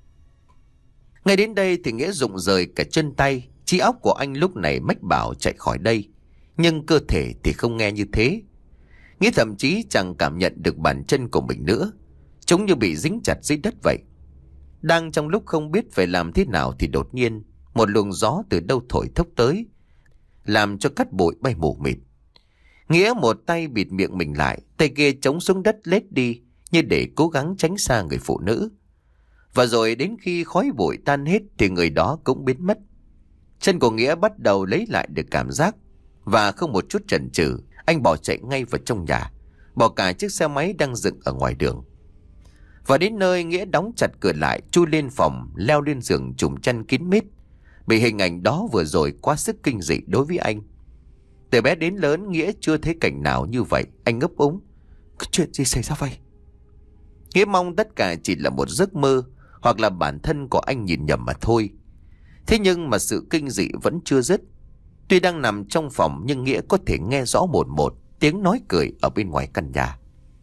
S1: Ngay đến đây thì Nghĩa rụng rời cả chân tay, trí óc của anh lúc này mách bảo chạy khỏi đây, nhưng cơ thể thì không nghe như thế. Nghĩa thậm chí chẳng cảm nhận được bàn chân của mình nữa, chúng như bị dính chặt dưới đất vậy. Đang trong lúc không biết phải làm thế nào thì đột nhiên một luồng gió từ đâu thổi thốc tới, làm cho cát bụi bay mù mịt. Nghĩa một tay bịt miệng mình lại, tay kia chống xuống đất lết đi như để cố gắng tránh xa người phụ nữ. Và rồi đến khi khói bụi tan hết thì người đó cũng biến mất. Chân của Nghĩa bắt đầu lấy lại được cảm giác, và không một chút chần chừ, anh bỏ chạy ngay vào trong nhà, bỏ cả chiếc xe máy đang dựng ở ngoài đường. Và đến nơi, Nghĩa đóng chặt cửa lại, chui lên phòng, leo lên giường trùm chăn kín mít. Bị hình ảnh đó vừa rồi quá sức kinh dị đối với anh. Từ bé đến lớn, Nghĩa chưa thấy cảnh nào như vậy. Anh ngấp úng, có chuyện gì xảy ra vậy? Nghĩa mong tất cả chỉ là một giấc mơ, hoặc là bản thân của anh nhìn nhầm mà thôi. Thế nhưng mà sự kinh dị vẫn chưa dứt. Tuy đang nằm trong phòng nhưng Nghĩa có thể nghe rõ một một tiếng nói cười ở bên ngoài căn nhà.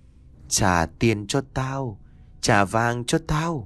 S1: Trả tiền cho tao, trả vàng cho tao.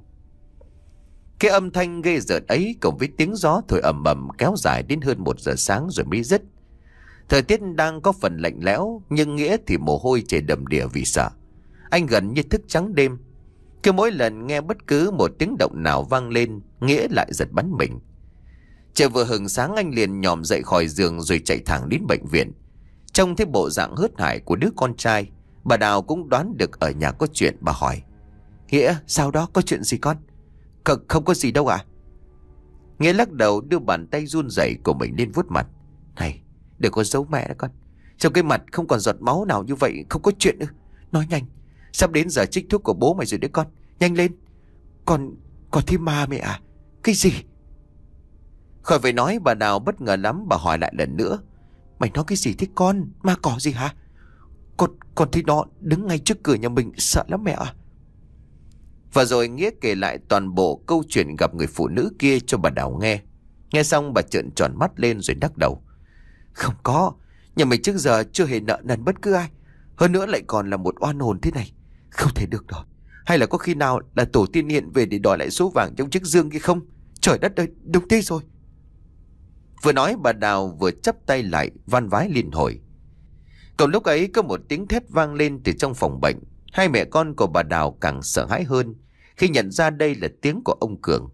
S1: Cái âm thanh ghê rợn ấy cộng với tiếng gió thổi ầm ầm kéo dài đến hơn một giờ sáng rồi mới dứt. Thời tiết đang có phần lạnh lẽo, nhưng Nghĩa thì mồ hôi chảy đầm đìa vì sợ. Anh gần như thức trắng đêm. Cứ mỗi lần nghe bất cứ một tiếng động nào vang lên, Nghĩa lại giật bắn mình. Trời vừa hừng sáng, anh liền nhòm dậy khỏi giường rồi chạy thẳng đến bệnh viện. Trông thấy bộ dạng hớt hải của đứa con trai, bà Đào cũng đoán được ở nhà có chuyện. Bà hỏi, Nghĩa, sao đó, có chuyện gì con? C Không có gì đâu ạ. À? Nghĩa lắc đầu, đưa bàn tay run rẩy của mình lên vuốt mặt. Này, đừng có giấu mẹ đó con. Trong cái mặt không còn giọt máu nào như vậy, không có chuyện nữa. Nói nhanh, sắp đến giờ trích thuốc của bố mày rồi đấy con. Nhanh lên. Còn, còn thi ma mẹ à? Cái gì? Khỏi phải nói, bà Đào bất ngờ lắm. Bà hỏi lại lần nữa, mày nói cái gì thế con? Ma cỏ gì hả? Con, con thấy nó đứng ngay trước cửa nhà mình, sợ lắm mẹ ạ. Và rồi Nghĩa kể lại toàn bộ câu chuyện gặp người phụ nữ kia cho bà Đào nghe. Nghe xong bà trợn tròn mắt lên rồi đắc đầu. Không có, nhà mình trước giờ chưa hề nợ nần bất cứ ai. Hơn nữa lại còn là một oan hồn thế này. Không thể được rồi. Hay là có khi nào là tổ tiên hiện về để đòi lại số vàng trong chiếc dương kia không? Trời đất ơi, đúng thế rồi. Vừa nói bà Đào vừa chắp tay lại van vái liên hồi. Còn lúc ấy có một tiếng thét vang lên từ trong phòng bệnh. Hai mẹ con của bà Đào càng sợ hãi hơn khi nhận ra đây là tiếng của ông Cường.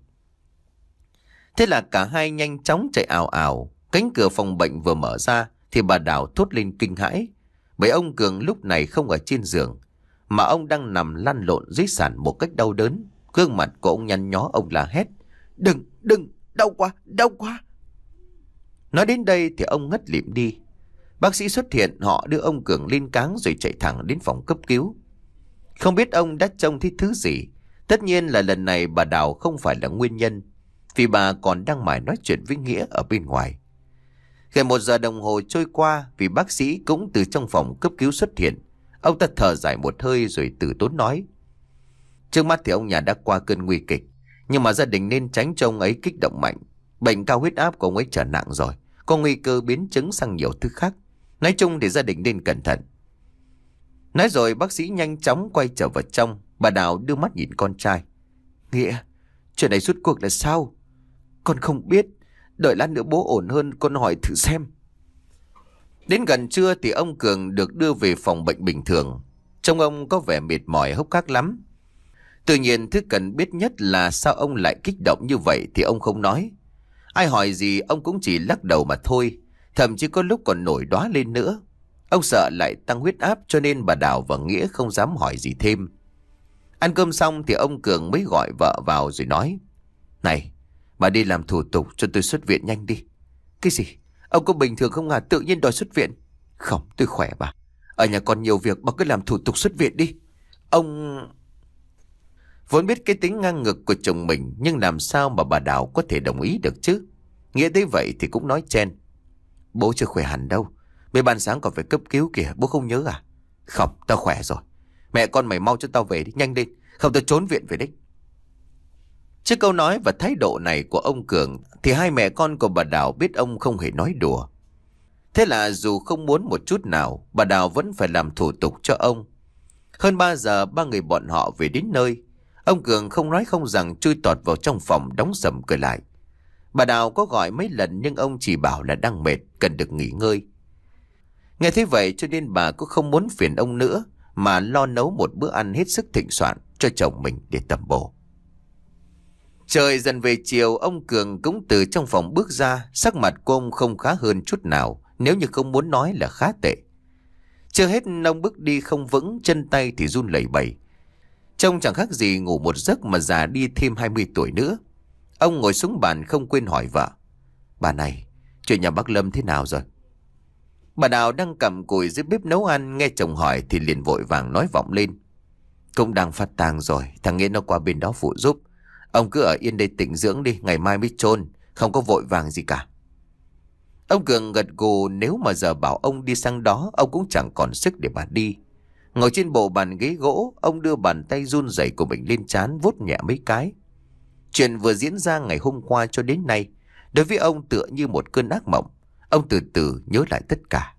S1: Thế là cả hai nhanh chóng chạy ào ào. Cánh cửa phòng bệnh vừa mở ra thì bà Đào thốt lên kinh hãi, bởi ông Cường lúc này không ở trên giường, mà ông đang nằm lăn lộn dưới sàn một cách đau đớn. Gương mặt của ông nhăn nhó, ông la hét, đừng, đừng, đau quá, đau quá. Nói đến đây thì ông ngất lịm đi. Bác sĩ xuất hiện, họ đưa ông Cường lên cáng rồi chạy thẳng đến phòng cấp cứu. Không biết ông đã trông thấy thứ gì, Tất nhiên là lần này bà Đào không phải là nguyên nhân, vì bà còn đang mải nói chuyện với Nghĩa ở bên ngoài. Gần một giờ đồng hồ trôi qua, vì bác sĩ cũng từ trong phòng cấp cứu xuất hiện. Ông ta thở dài một hơi rồi từ tốn nói: Trước mắt thì ông nhà đã qua cơn nguy kịch, nhưng mà gia đình nên tránh cho ông ấy kích động mạnh. Bệnh cao huyết áp của ông ấy trở nặng rồi, có nguy cơ biến chứng sang nhiều thứ khác. Nói chung thì gia đình nên cẩn thận. Nói rồi bác sĩ nhanh chóng quay trở vào trong. Bà Đào đưa mắt nhìn con trai: Nghĩa, chuyện này rốt cuộc là sao? Con không biết. Đợi lát nữa bố ổn hơn con hỏi thử xem. Đến gần trưa thì ông Cường được đưa về phòng bệnh bình thường. Trông ông có vẻ mệt mỏi hốc hác lắm. Tuy nhiên thứ cần biết nhất là sao ông lại kích động như vậy thì ông không nói. Ai hỏi gì ông cũng chỉ lắc đầu mà thôi. Thậm chí có lúc còn nổi đoá lên nữa. Ông sợ lại tăng huyết áp cho nên bà Đào và Nghĩa không dám hỏi gì thêm. Ăn cơm xong thì ông Cường mới gọi vợ vào rồi nói: Này, bà đi làm thủ tục cho tôi xuất viện nhanh đi. Cái gì? Ông có bình thường không à? Tự nhiên đòi xuất viện? Không, tôi khỏe bà. Ở nhà còn nhiều việc, bà cứ làm thủ tục xuất viện đi. Ông... Vốn biết cái tính ngang ngược của chồng mình, nhưng làm sao mà bà Đào có thể đồng ý được chứ? Nghĩa thấy vậy thì cũng nói chen: Bố chưa khỏe hẳn đâu. Mấy ban sáng còn phải cấp cứu kìa, bố không nhớ à? Không, tao khỏe rồi. Mẹ con mày mau cho tao về đi, nhanh lên. Không tao trốn viện về đấy. Trước câu nói và thái độ này của ông Cường thì hai mẹ con của bà Đào biết ông không hề nói đùa. Thế là dù không muốn một chút nào, bà Đào vẫn phải làm thủ tục cho ông. Hơn ba giờ ba người bọn họ về đến nơi. Ông Cường không nói không rằng chui tọt vào trong phòng đóng sầm cửa lại. Bà Đào có gọi mấy lần nhưng ông chỉ bảo là đang mệt, cần được nghỉ ngơi. Nghe thế vậy cho nên bà cũng không muốn phiền ông nữa, mà lo nấu một bữa ăn hết sức thịnh soạn cho chồng mình để tầm bổ. Trời dần về chiều, ông Cường cũng từ trong phòng bước ra. Sắc mặt của ông không khá hơn chút nào, nếu như không muốn nói là khá tệ. Chưa hết ông bước đi không vững, chân tay thì run lẩy bẩy. Trông chẳng khác gì ngủ một giấc mà già đi thêm hai mươi tuổi nữa. Ông ngồi xuống bàn không quên hỏi vợ: Bà này, chuyện nhà bác Lâm thế nào rồi? Bà Đào đang cầm cùi dưới bếp nấu ăn, nghe chồng hỏi thì liền vội vàng nói vọng lên: Cũng đang phát tang rồi, thằng Nghĩa nó qua bên đó phụ giúp. Ông cứ ở yên đây tĩnh dưỡng đi, ngày mai mới chôn, không có vội vàng gì cả. Ông Cường gật gù, nếu mà giờ bảo ông đi sang đó, ông cũng chẳng còn sức để mà đi. Ngồi trên bộ bàn ghế gỗ, ông đưa bàn tay run rẩy của mình lên trán vuốt nhẹ mấy cái. Chuyện vừa diễn ra ngày hôm qua cho đến nay, đối với ông tựa như một cơn ác mộng. Ông từ từ nhớ lại tất cả.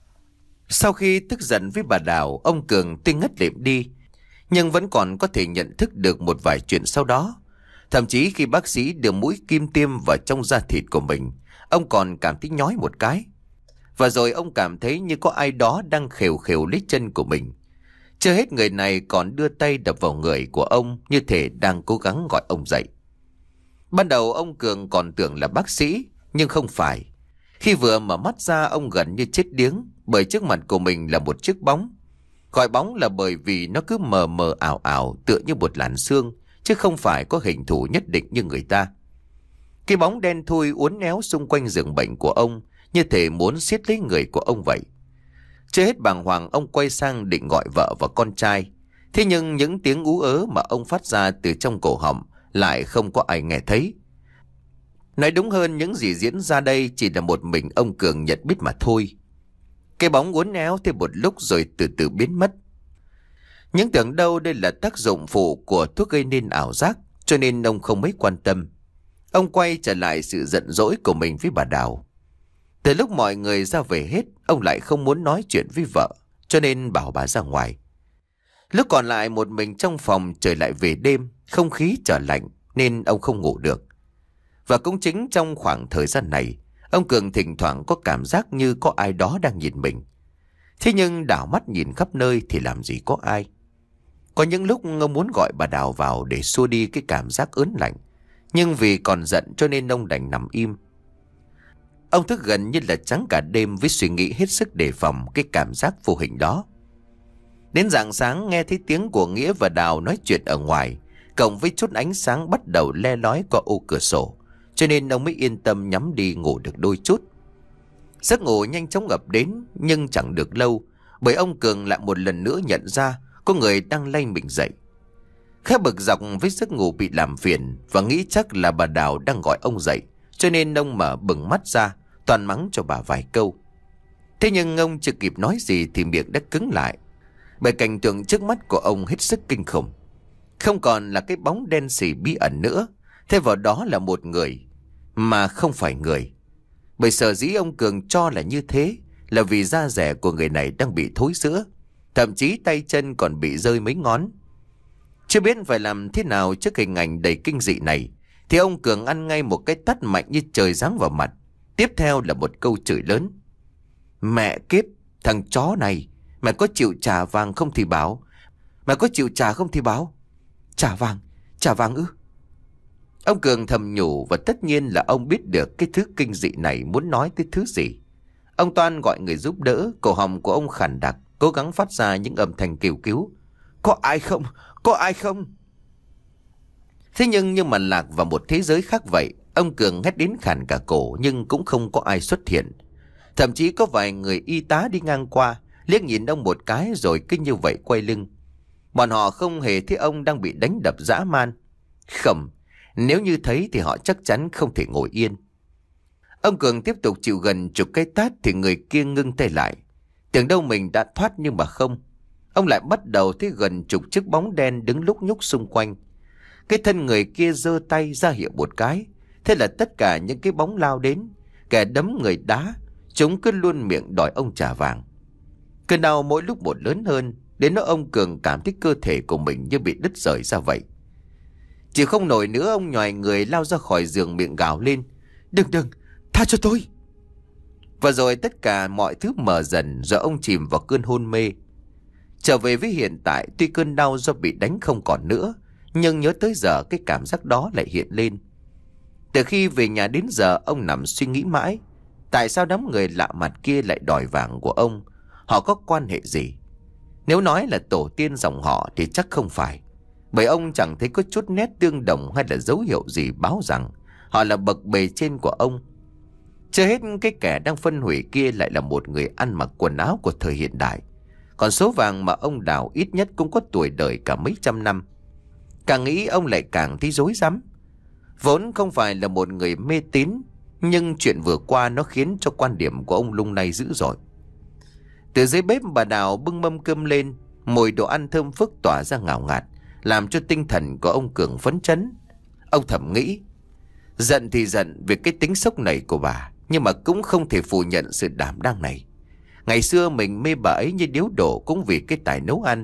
S1: Sau khi tức giận với bà Đào, ông Cường tuy ngất lịm đi, nhưng vẫn còn có thể nhận thức được một vài chuyện sau đó. Thậm chí khi bác sĩ đưa mũi kim tiêm vào trong da thịt của mình, ông còn cảm thấy nhói một cái. Và rồi ông cảm thấy như có ai đó đang khều khều lấy chân của mình. Chưa hết, người này còn đưa tay đập vào người của ông, như thể đang cố gắng gọi ông dậy. Ban đầu ông Cường còn tưởng là bác sĩ, nhưng không phải. Khi vừa mở mắt ra, ông gần như chết điếng, bởi trước mặt của mình là một chiếc bóng. Gọi bóng là bởi vì nó cứ mờ mờ ảo ảo tựa như một làn sương, chứ không phải có hình thù nhất định như người ta. Cái bóng đen thui uốn éo xung quanh giường bệnh của ông, như thể muốn siết lấy người của ông vậy. Chưa hết bàng hoàng, ông quay sang định gọi vợ và con trai. Thế nhưng những tiếng ú ớ mà ông phát ra từ trong cổ họng lại không có ai nghe thấy. Nói đúng hơn, những gì diễn ra đây chỉ là một mình ông Cường nhận biết mà thôi. Cái bóng uốn éo thêm một lúc rồi từ từ biến mất. Nhưng tưởng đâu đây là tác dụng phụ của thuốc gây nên ảo giác, cho nên ông không mấy quan tâm. Ông quay trở lại sự giận dỗi của mình với bà Đào. Từ lúc mọi người ra về hết, ông lại không muốn nói chuyện với vợ, cho nên bảo bà ra ngoài. Lúc còn lại một mình trong phòng, trời lại về đêm, không khí trở lạnh nên ông không ngủ được. Và cũng chính trong khoảng thời gian này, ông Cường thỉnh thoảng có cảm giác như có ai đó đang nhìn mình. Thế nhưng đảo mắt nhìn khắp nơi thì làm gì có ai. Có những lúc ông muốn gọi bà Đào vào để xua đi cái cảm giác ớn lạnh, nhưng vì còn giận cho nên ông đành nằm im. Ông thức gần như là trắng cả đêm với suy nghĩ hết sức đề phòng cái cảm giác vô hình đó. Đến rạng sáng nghe thấy tiếng của Nghĩa và Đào nói chuyện ở ngoài, cộng với chút ánh sáng bắt đầu le lói qua ô cửa sổ, cho nên ông mới yên tâm nhắm đi ngủ được đôi chút. Giấc ngủ nhanh chóng ập đến, nhưng chẳng được lâu, bởi ông Cường lại một lần nữa nhận ra có người đang lay mình dậy. Khá bực dọc với giấc ngủ bị làm phiền và nghĩ chắc là bà Đào đang gọi ông dậy, cho nên ông mở bừng mắt ra, toàn mắng cho bà vài câu. Thế nhưng ông chưa kịp nói gì thì miệng đã cứng lại, bởi cảnh tượng trước mắt của ông hết sức kinh khủng. Không còn là cái bóng đen sì bí ẩn nữa, thay vào đó là một người mà không phải người. Bởi sở dĩ ông Cường cho là như thế là vì da dẻ của người này đang bị thối rữa, thậm chí tay chân còn bị rơi mấy ngón. Chưa biết phải làm thế nào trước hình ảnh đầy kinh dị này, thì ông Cường ăn ngay một cái tát mạnh như trời giáng vào mặt. Tiếp theo là một câu chửi lớn: "Mẹ kiếp, thằng chó này, mày có chịu trả vàng không thì báo. Mày có chịu trả không thì báo." "Trả vàng? Trả vàng ư?" Ông Cường thầm nhủ, và tất nhiên là ông biết được cái thứ kinh dị này muốn nói tới thứ gì. Ông toan gọi người giúp đỡ, cổ họng của ông khản đặc, cố gắng phát ra những âm thanh kêu cứu: "Có ai không? Có ai không?" Thế nhưng như mà lạc vào một thế giới khác vậy. Ông Cường hét đến khản cả cổ nhưng cũng không có ai xuất hiện. Thậm chí có vài người y tá đi ngang qua, liếc nhìn ông một cái rồi cứ như vậy quay lưng. Bọn họ không hề thấy ông đang bị đánh đập dã man. Không, nếu như thấy thì họ chắc chắn không thể ngồi yên. Ông Cường tiếp tục chịu gần chục cái tát thì người kia ngưng tay lại. Tưởng đâu mình đã thoát nhưng mà không. Ông lại bắt đầu thấy gần chục chiếc bóng đen đứng lúc nhúc xung quanh. Cái thân người kia giơ tay ra hiệu một cái. Thế là tất cả những cái bóng lao đến, kẻ đấm người đá, chúng cứ luôn miệng đòi ông trả vàng. Cơn đau mỗi lúc một lớn hơn, đến nỗi ông Cường cảm thấy cơ thể của mình như bị đứt rời ra vậy. Chỉ không nổi nữa, ông nhoài người lao ra khỏi giường, miệng gào lên: "Đừng đừng, tha cho tôi!" Và rồi tất cả mọi thứ mờ dần, rồi ông chìm vào cơn hôn mê. Trở về với hiện tại, tuy cơn đau do bị đánh không còn nữa, nhưng nhớ tới giờ cái cảm giác đó lại hiện lên. Từ khi về nhà đến giờ, ông nằm suy nghĩ mãi. Tại sao đám người lạ mặt kia lại đòi vàng của ông? Họ có quan hệ gì? Nếu nói là tổ tiên dòng họ thì chắc không phải, bởi ông chẳng thấy có chút nét tương đồng hay là dấu hiệu gì báo rằng họ là bậc bề trên của ông. Chưa hết, cái kẻ đang phân hủy kia lại là một người ăn mặc quần áo của thời hiện đại. Còn số vàng mà ông đào ít nhất cũng có tuổi đời cả mấy trăm năm. Càng nghĩ ông lại càng thấy rối rắm. Vốn không phải là một người mê tín, nhưng chuyện vừa qua nó khiến cho quan điểm của ông lung lay dữ dội. Từ dưới bếp, bà Đào bưng mâm cơm lên, mùi đồ ăn thơm phức tỏa ra ngào ngạt, làm cho tinh thần của ông Cường phấn chấn. Ông thầm nghĩ, giận thì giận vì cái tính sốc này của bà, nhưng mà cũng không thể phủ nhận sự đảm đang này. Ngày xưa mình mê bà ấy như điếu đổ cũng vì cái tài nấu ăn.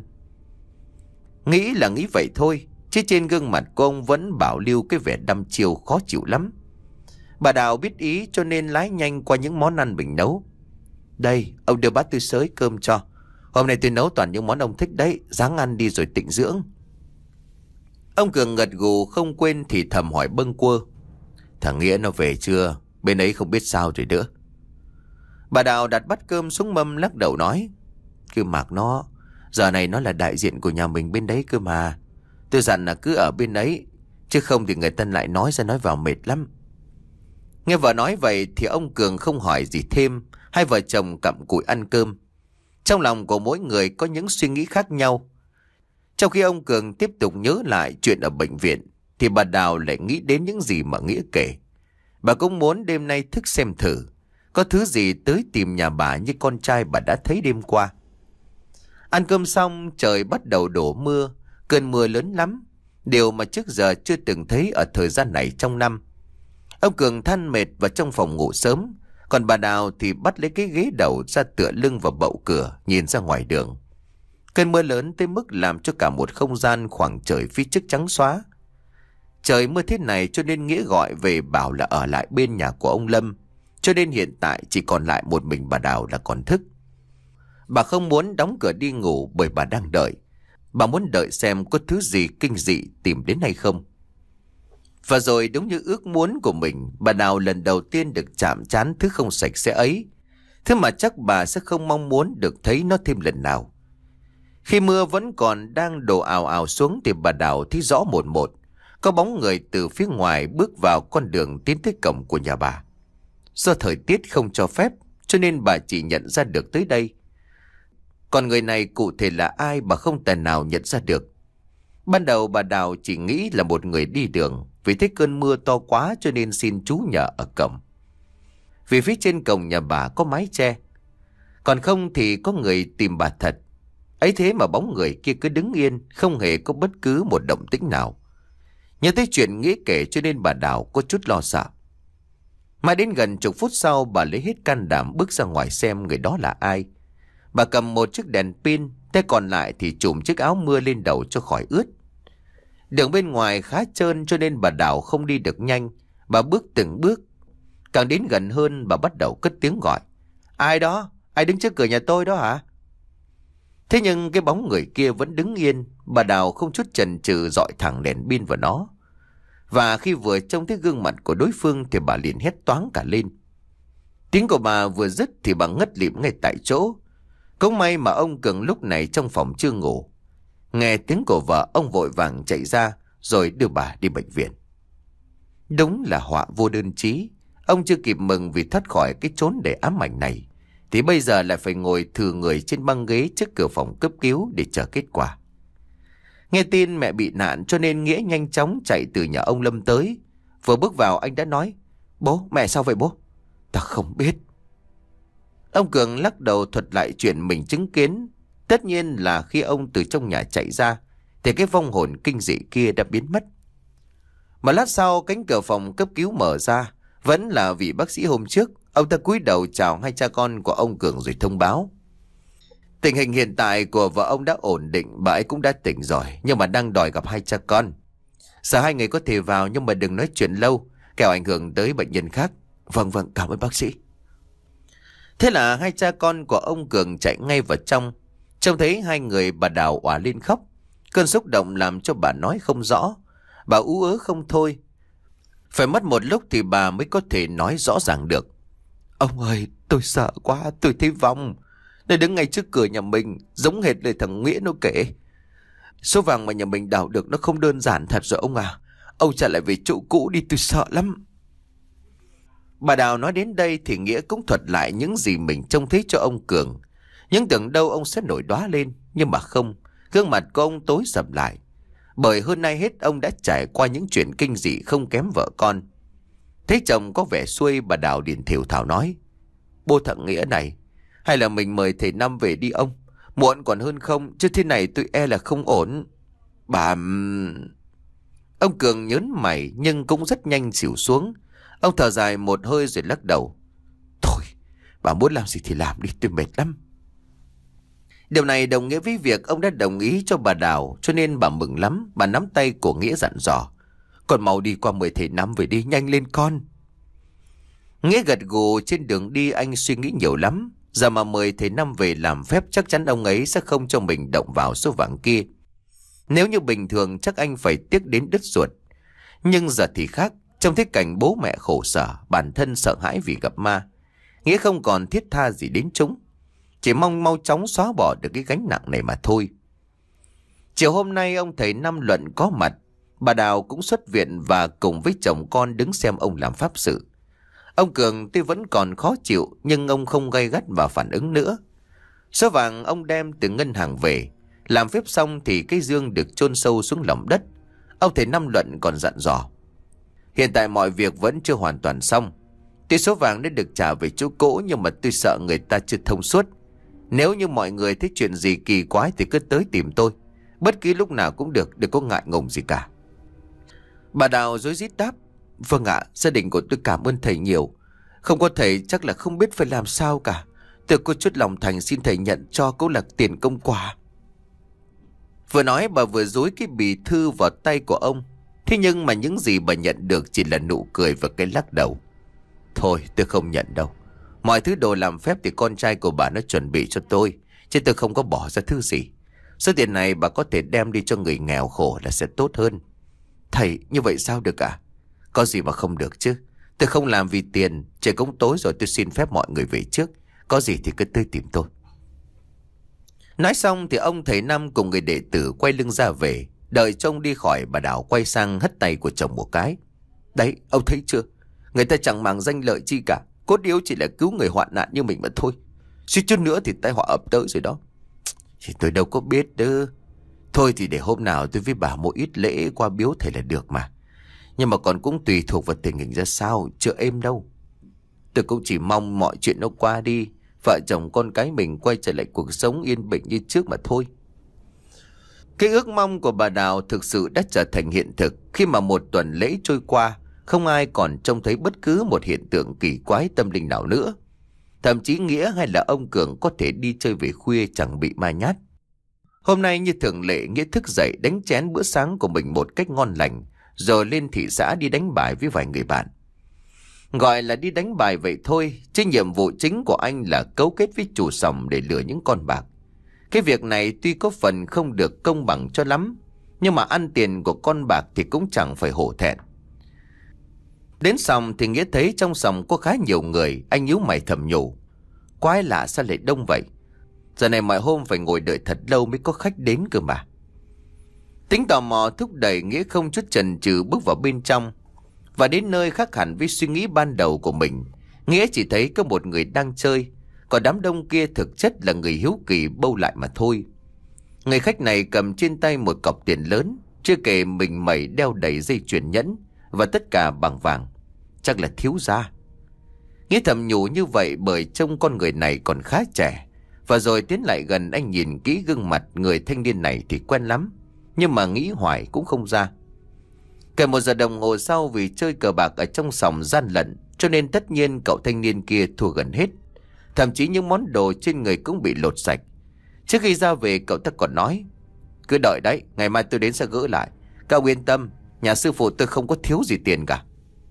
S1: Nghĩ là nghĩ vậy thôi, chứ trên gương mặt của ông vẫn bảo lưu cái vẻ đăm chiêu khó chịu lắm. Bà Đào biết ý cho nên lái nhanh qua những món ăn mình nấu. Đây, ông đưa bát tôi xới cơm cho. Hôm nay tôi nấu toàn những món ông thích đấy, ráng ăn đi rồi tịnh dưỡng. Ông Cường gật gù không quên thì thầm hỏi bâng quơ, thằng Nghĩa nó về chưa? Bên ấy không biết sao rồi nữa. Bà Đào đặt bát cơm xuống mâm lắc đầu nói, cứ mặc nó, giờ này nó là đại diện của nhà mình bên đấy cơ mà. Tôi dặn là cứ ở bên ấy, chứ không thì người ta lại nói ra nói vào mệt lắm. Nghe vợ nói vậy thì ông Cường không hỏi gì thêm. Hai vợ chồng cặm cụi ăn cơm. Trong lòng của mỗi người có những suy nghĩ khác nhau. Trong khi ông Cường tiếp tục nhớ lại chuyện ở bệnh viện, thì bà Đào lại nghĩ đến những gì mà Nghĩa kể. Bà cũng muốn đêm nay thức xem thử có thứ gì tới tìm nhà bà như con trai bà đã thấy đêm qua. Ăn cơm xong, trời bắt đầu đổ mưa. Cơn mưa lớn lắm, điều mà trước giờ chưa từng thấy ở thời gian này trong năm. Ông Cường than mệt vào trong phòng ngủ sớm, còn bà Đào thì bắt lấy cái ghế đầu ra tựa lưng vào bậu cửa, nhìn ra ngoài đường. Cơn mưa lớn tới mức làm cho cả một không gian khoảng trời phía trước trắng xóa. Trời mưa thế này cho nên Nghĩa gọi về bảo là ở lại bên nhà của ông Lâm, cho nên hiện tại chỉ còn lại một mình bà Đào là còn thức. Bà không muốn đóng cửa đi ngủ bởi bà đang đợi. Bà muốn đợi xem có thứ gì kinh dị tìm đến hay không. Và rồi đúng như ước muốn của mình, bà Đào lần đầu tiên được chạm trán thứ không sạch sẽ ấy. Thứ mà chắc bà sẽ không mong muốn được thấy nó thêm lần nào. Khi mưa vẫn còn đang đổ ào ào xuống thì bà Đào thấy rõ một một. Có bóng người từ phía ngoài bước vào con đường tiến tới cổng của nhà bà. Do thời tiết không cho phép cho nên bà chỉ nhận ra được tới đây. Còn người này cụ thể là ai bà không thể nào nhận ra được. Ban đầu bà Đào chỉ nghĩ là một người đi đường, vì thấy cơn mưa to quá cho nên xin trú nhờ ở cổng. Vì phía trên cổng nhà bà có mái che, còn không thì có người tìm bà thật. Ấy thế mà bóng người kia cứ đứng yên, không hề có bất cứ một động tĩnh nào. Nhớ tới chuyện Nghĩa kể cho nên bà Đào có chút lo sợ. Mãi đến gần chục phút sau, bà lấy hết can đảm bước ra ngoài xem người đó là ai. Bà cầm một chiếc đèn pin, tay còn lại thì trùm chiếc áo mưa lên đầu cho khỏi ướt. Đường bên ngoài khá trơn cho nên bà Đào không đi được nhanh. Bà bước từng bước. Càng đến gần hơn, bà bắt đầu cất tiếng gọi. Ai đó? Ai đứng trước cửa nhà tôi đó hả? Thế nhưng cái bóng người kia vẫn đứng yên. Bà Đào không chút chần chừ dọi thẳng đèn pin vào nó. Và khi vừa trông thấy gương mặt của đối phương thì bà liền hét toáng cả lên. Tiếng của bà vừa dứt thì bà ngất lịm ngay tại chỗ. Cũng may mà ông Cường lúc này trong phòng chưa ngủ. Nghe tiếng của vợ, ông vội vàng chạy ra rồi đưa bà đi bệnh viện. Đúng là họa vô đơn chí. Ông chưa kịp mừng vì thoát khỏi cái chốn để ám ảnh này, thì bây giờ lại phải ngồi thừ người trên băng ghế trước cửa phòng cấp cứu để chờ kết quả. Nghe tin mẹ bị nạn cho nên Nghĩa nhanh chóng chạy từ nhà ông Lâm tới. Vừa bước vào anh đã nói: Bố, mẹ sao vậy bố? Ta không biết. Ông Cường lắc đầu thuật lại chuyện mình chứng kiến. Tất nhiên là khi ông từ trong nhà chạy ra thì cái vong hồn kinh dị kia đã biến mất. Mà lát sau cánh cửa phòng cấp cứu mở ra, vẫn là vị bác sĩ hôm trước. Ông ta cúi đầu chào hai cha con của ông Cường rồi thông báo: Tình hình hiện tại của vợ ông đã ổn định, bà ấy cũng đã tỉnh rồi, nhưng mà đang đòi gặp hai cha con. Sợ hai người có thể vào nhưng mà đừng nói chuyện lâu, kẻo ảnh hưởng tới bệnh nhân khác. Vâng vâng, cảm ơn bác sĩ. Thế là hai cha con của ông Cường chạy ngay vào trong. Trông thấy hai người, bà Đào òa lên khóc. Cơn xúc động làm cho bà nói không rõ. Bà ú ớ không thôi. Phải mất một lúc thì bà mới có thể nói rõ ràng được. Ông ơi, tôi sợ quá, tôi thấy vong. Nó đứng ngay trước cửa nhà mình, giống hệt lời thằng Nghĩa nó kể. Số vàng mà nhà mình đào được nó không đơn giản thật rồi ông à. Ông trả lại về chỗ cũ đi, tôi sợ lắm. Bà Đào nói đến đây thì Nghĩa cũng thuật lại những gì mình trông thấy cho ông Cường. Nhưng tưởng đâu ông sẽ nổi đoá lên, nhưng mà không. Gương mặt của ông tối sầm lại. Bởi hơn ai hết ông đã trải qua những chuyện kinh dị không kém vợ con. Thấy chồng có vẻ xuôi, bà Đào liền thều thào nói: Bố thằng Nghĩa này, hay là mình mời thầy Năm về đi ông? Muộn còn hơn không, chứ thế này tôi e là không ổn. Bà... Ông Cường nhớn mày nhưng cũng rất nhanh xỉu xuống. Ông thở dài một hơi rồi lắc đầu: Thôi, bà muốn làm gì thì làm đi, tôi mệt lắm. Điều này đồng nghĩa với việc ông đã đồng ý cho bà Đào, cho nên bà mừng lắm. Bà nắm tay của Nghĩa dặn dò: Con mau đi qua mời thầy Năm về đi, nhanh lên con. Nghĩa gật gù. Trên đường đi anh suy nghĩ nhiều lắm. Giờ mà mời thầy Năm về làm phép chắc chắn ông ấy sẽ không cho mình động vào số vàng kia. Nếu như bình thường chắc anh phải tiếc đến đứt ruột. Nhưng giờ thì khác. Trong thế cảnh bố mẹ khổ sở, bản thân sợ hãi vì gặp ma, Nghĩa không còn thiết tha gì đến chúng. Chỉ mong mau chóng xóa bỏ được cái gánh nặng này mà thôi. Chiều hôm nay ông thầy Năm Luận có mặt. Bà Đào cũng xuất viện và cùng với chồng con đứng xem ông làm pháp sự. Ông Cường tuy vẫn còn khó chịu nhưng ông không gay gắt và phản ứng nữa. Số vàng ông đem từ ngân hàng về. Làm phép xong thì cái dương được chôn sâu xuống lòng đất. Ông thầy Năm Luận còn dặn dò: Hiện tại mọi việc vẫn chưa hoàn toàn xong. Tuy số vàng đã được trả về chỗ cũ, nhưng mà tôi sợ người ta chưa thông suốt. Nếu như mọi người thấy chuyện gì kỳ quái thì cứ tới tìm tôi. Bất kỳ lúc nào cũng được, đừng có ngại ngùng gì cả. Bà Đào rối rít đáp: Vâng ạ, gia đình của tôi cảm ơn thầy nhiều. Không có thầy chắc là không biết phải làm sao cả. Tôi có chút lòng thành xin thầy nhận cho cũng là tiền công quà. Vừa nói bà vừa dối cái bì thư vào tay của ông. Thế nhưng mà những gì bà nhận được chỉ là nụ cười và cái lắc đầu. Thôi tôi không nhận đâu. Mọi thứ đồ làm phép thì con trai của bà nó chuẩn bị cho tôi, chứ tôi không có bỏ ra thứ gì. Số tiền này bà có thể đem đi cho người nghèo khổ là sẽ tốt hơn. Thầy, như vậy sao được ạ? Có gì mà không được chứ. Tôi không làm vì tiền. Trời cũng tối rồi, tôi xin phép mọi người về trước. Có gì thì cứ tới tìm tôi. Nói xong thì ông thầy Năm cùng người đệ tử quay lưng ra về. Đợi trông đi khỏi, bà Đào quay sang hất tay của chồng một cái. Đấy, ông thấy chưa? Người ta chẳng màng danh lợi chi cả. Cốt yếu chỉ là cứu người hoạn nạn như mình mà thôi. Suýt chút nữa thì tai họa ập tới rồi đó. Thì tôi đâu có biết đâu. Thôi thì để hôm nào tôi với bà mua ít lễ qua biếu thầy là được mà. Nhưng mà còn cũng tùy thuộc vào tình hình ra sao, chưa êm đâu. Tôi cũng chỉ mong mọi chuyện nó qua đi, vợ chồng con cái mình quay trở lại cuộc sống yên bình như trước mà thôi. Cái ước mong của bà Đào thực sự đã trở thành hiện thực khi mà một tuần lễ trôi qua, không ai còn trông thấy bất cứ một hiện tượng kỳ quái tâm linh nào nữa. Thậm chí Nghĩa hay là ông Cường có thể đi chơi về khuya chẳng bị ma nhát. Hôm nay như thường lệ, Nghĩa thức dậy đánh chén bữa sáng của mình một cách ngon lành, rồi lên thị xã đi đánh bài với vài người bạn. Gọi là đi đánh bài vậy thôi, chứ nhiệm vụ chính của anh là cấu kết với chủ sòng để lừa những con bạc. Cái việc này tuy có phần không được công bằng cho lắm, nhưng mà ăn tiền của con bạc thì cũng chẳng phải hổ thẹn. Đến sòng thì Nghĩa thấy trong sòng có khá nhiều người, anh nhíu mày thầm nhủ. Quái lạ sao lại đông vậy? Giờ này mọi hôm phải ngồi đợi thật lâu mới có khách đến cơ mà. Tính tò mò thúc đẩy Nghĩa không chút chần chừ bước vào bên trong. Và đến nơi khác hẳn với suy nghĩ ban đầu của mình, Nghĩa chỉ thấy có một người đang chơi, còn đám đông kia thực chất là người hiếu kỳ bâu lại mà thôi. Người khách này cầm trên tay một cọc tiền lớn, chưa kể mình mẩy đeo đầy dây chuyền nhẫn, và tất cả bằng vàng. Chắc là thiếu gia. Nghĩa thầm nhủ như vậy bởi trông con người này còn khá trẻ. Và rồi tiến lại gần, anh nhìn kỹ gương mặt người thanh niên này thì quen lắm, nhưng mà nghĩ hoài cũng không ra. Kể một giờ đồng hồ sau, vì chơi cờ bạc ở trong sòng gian lận, cho nên tất nhiên cậu thanh niên kia thua gần hết. Thậm chí những món đồ trên người cũng bị lột sạch. Trước khi ra về, cậu ta còn nói: cứ đợi đấy, ngày mai tôi đến sẽ gỡ lại. Cậu yên tâm, nhà sư phụ tôi không có thiếu gì tiền cả.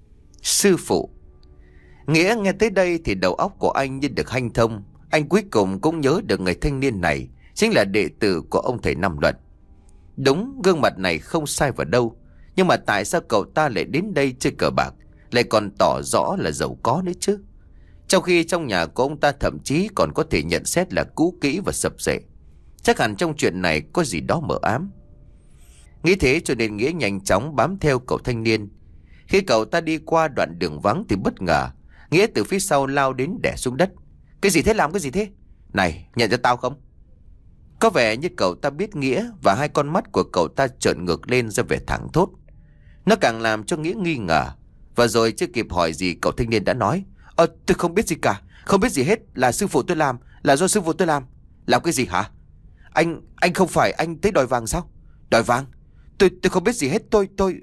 S1: Sư phụ. Nghĩa nghe tới đây thì đầu óc của anh như được hanh thông. Anh cuối cùng cũng nhớ được người thanh niên này chính là đệ tử của ông thầy Năm Luận. Đúng, gương mặt này không sai vào đâu. Nhưng mà tại sao cậu ta lại đến đây chơi cờ bạc, lại còn tỏ rõ là giàu có nữa chứ? Trong khi trong nhà của ông ta thậm chí còn có thể nhận xét là cũ kỹ và sập xệ. Chắc hẳn trong chuyện này có gì đó mờ ám. Nghĩ thế cho nên Nghĩa nhanh chóng bám theo cậu thanh niên. Khi cậu ta đi qua đoạn đường vắng thì bất ngờ Nghĩa từ phía sau lao đến đè xuống đất. Cái gì thế, làm cái gì thế? Này, nhận ra tao không? Có vẻ như cậu ta biết Nghĩa, và hai con mắt của cậu ta trợn ngược lên ra vẻ thẳng thốt. Nó càng làm cho Nghĩa nghi ngờ. Và rồi chưa kịp hỏi gì, cậu thanh niên đã nói: Ờ tôi không biết gì cả, không biết gì hết, là sư phụ tôi làm, là do sư phụ tôi làm. Làm cái gì hả? Anh, anh không phải anh tới đòi vàng sao? Đòi vàng? Tôi, tôi không biết gì hết, tôi, tôi...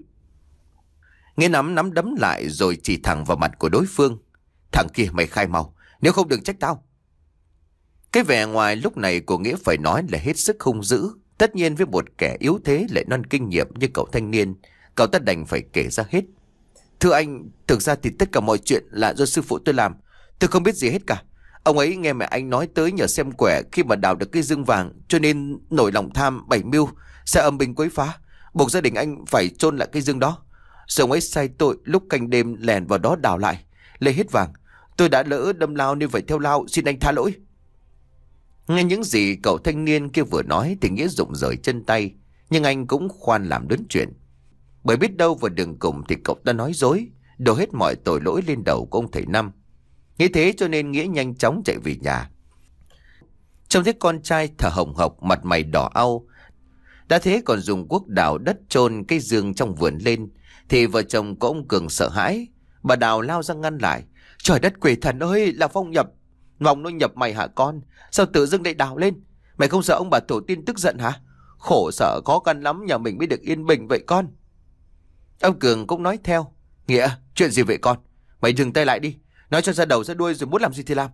S1: Nghĩa nắm nắm đấm lại rồi chỉ thẳng vào mặt của đối phương. Thằng kia mày khai mau, nếu không đừng trách tao. Cái vẻ ngoài lúc này của Nghĩa phải nói là hết sức hung dữ. Tất nhiên với một kẻ yếu thế lại non kinh nghiệm như cậu thanh niên, cậu ta đành phải kể ra hết. Thưa anh, thực ra thì tất cả mọi chuyện là do sư phụ tôi làm. Tôi không biết gì hết cả. Ông ấy nghe mẹ anh nói tới nhờ xem quẻ khi mà đào được cái dương vàng, cho nên nổi lòng tham bảy mưu sẽ âm binh quấy phá, buộc gia đình anh phải chôn lại cái dương đó. Rồi ông ấy sai tội lúc canh đêm lèn vào đó đào lại, lấy hết vàng. Tôi đã lỡ đâm lao nên phải theo lao, xin anh tha lỗi. Nghe những gì cậu thanh niên kia vừa nói thì Nghĩa rụng rời chân tay. Nhưng anh cũng khoan làm lớn chuyện, bởi biết đâu vào đường cùng thì cậu ta nói dối, đổ hết mọi tội lỗi lên đầu của ông thầy Năm. Nghĩ thế cho nên Nghĩa nhanh chóng chạy về nhà. Trông thấy con trai thở hồng hộc, mặt mày đỏ au, đã thế còn dùng cuốc đào đất chôn cây dương trong vườn lên, thì vợ chồng của ông Cường sợ hãi. Bà Đào lao ra ngăn lại: Trời đất quỷ thần ơi, là Phong nhập. Vòng nó nhập mày hả con? Sao tự dưng lại đào lên? Mày không sợ ông bà tổ tiên tức giận hả? Khổ sở khó khăn lắm nhà mình mới được yên bình vậy con. Ông Cường cũng nói theo: Nghĩa, chuyện gì vậy con? Mày dừng tay lại đi, nói cho ra đầu ra đuôi rồi muốn làm gì thì làm.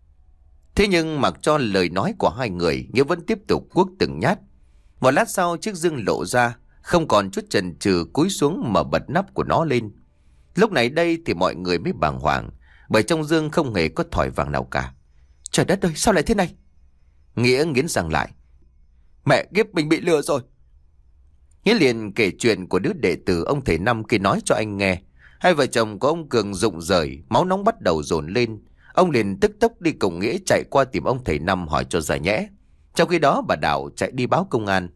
S1: Thế nhưng mặc cho lời nói của hai người, Nghĩa vẫn tiếp tục cuốc từng nhát. Một lát sau chiếc dương lộ ra, không còn chút chần chừ cúi xuống mở bật nắp của nó lên. Lúc này đây thì mọi người mới bàng hoàng, bởi trong dương không hề có thỏi vàng nào cả. Trời đất ơi, sao lại thế này? Nghĩa nghiến răng lại: Mẹ kiếp, mình bị lừa rồi. Nghĩa liền kể chuyện của đứa đệ tử ông thầy Năm kia nói cho anh nghe. Hai vợ chồng của ông Cường rụng rời, máu nóng bắt đầu dồn lên. Ông liền tức tốc đi cùng Nghĩa chạy qua tìm ông thầy Năm hỏi cho ra nhẽ. Trong khi đó bà Đào chạy đi báo công an.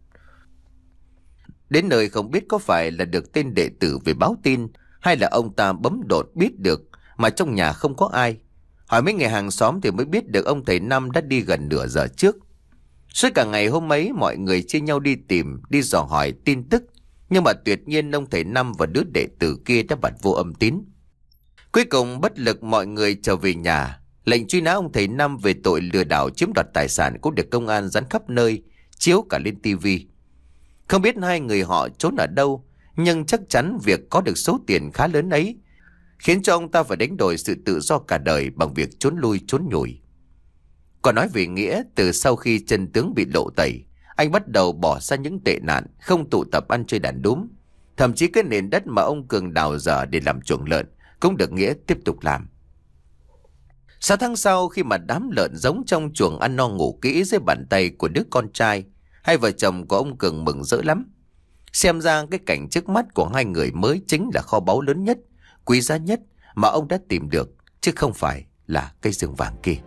S1: Đến nơi không biết có phải là được tên đệ tử về báo tin, hay là ông ta bấm đột biết được mà trong nhà không có ai. Hỏi mấy người hàng xóm thì mới biết được ông thầy Năm đã đi gần nửa giờ trước. Suốt cả ngày hôm ấy mọi người chia nhau đi tìm, đi dò hỏi tin tức. Nhưng mà tuyệt nhiên ông thầy Năm và đứa đệ tử kia đã bật vô âm tín. Cuối cùng bất lực mọi người trở về nhà. Lệnh truy nã ông thầy Năm về tội lừa đảo chiếm đoạt tài sản cũng được công an dán khắp nơi, chiếu cả lên tivi. Không biết hai người họ trốn ở đâu, nhưng chắc chắn việc có được số tiền khá lớn ấy khiến cho ông ta phải đánh đổi sự tự do cả đời bằng việc trốn lui trốn nhủi. Còn nói về Nghĩa, từ sau khi chân tướng bị lộ tẩy, anh bắt đầu bỏ xa những tệ nạn, không tụ tập ăn chơi đàn đúm. Thậm chí cái nền đất mà ông Cường đào dở để làm chuồng lợn cũng được Nghĩa tiếp tục làm. Sáu tháng sau, khi mà đám lợn giống trong chuồng ăn no ngủ kỹ dưới bàn tay của đứa con trai, hai vợ chồng của ông Cường mừng rỡ lắm. Xem ra cái cảnh trước mắt của hai người mới chính là kho báu lớn nhất, quý giá nhất mà ông đã tìm được, chứ không phải là cây giường vàng kia.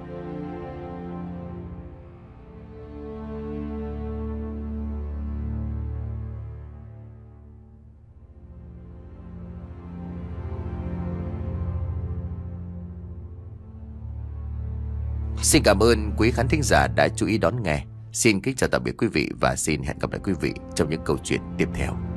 S1: Xin cảm ơn quý khán thính giả đã chú ý đón nghe. Xin kính chào tạm biệt quý vị và xin hẹn gặp lại quý vị trong những câu chuyện tiếp theo.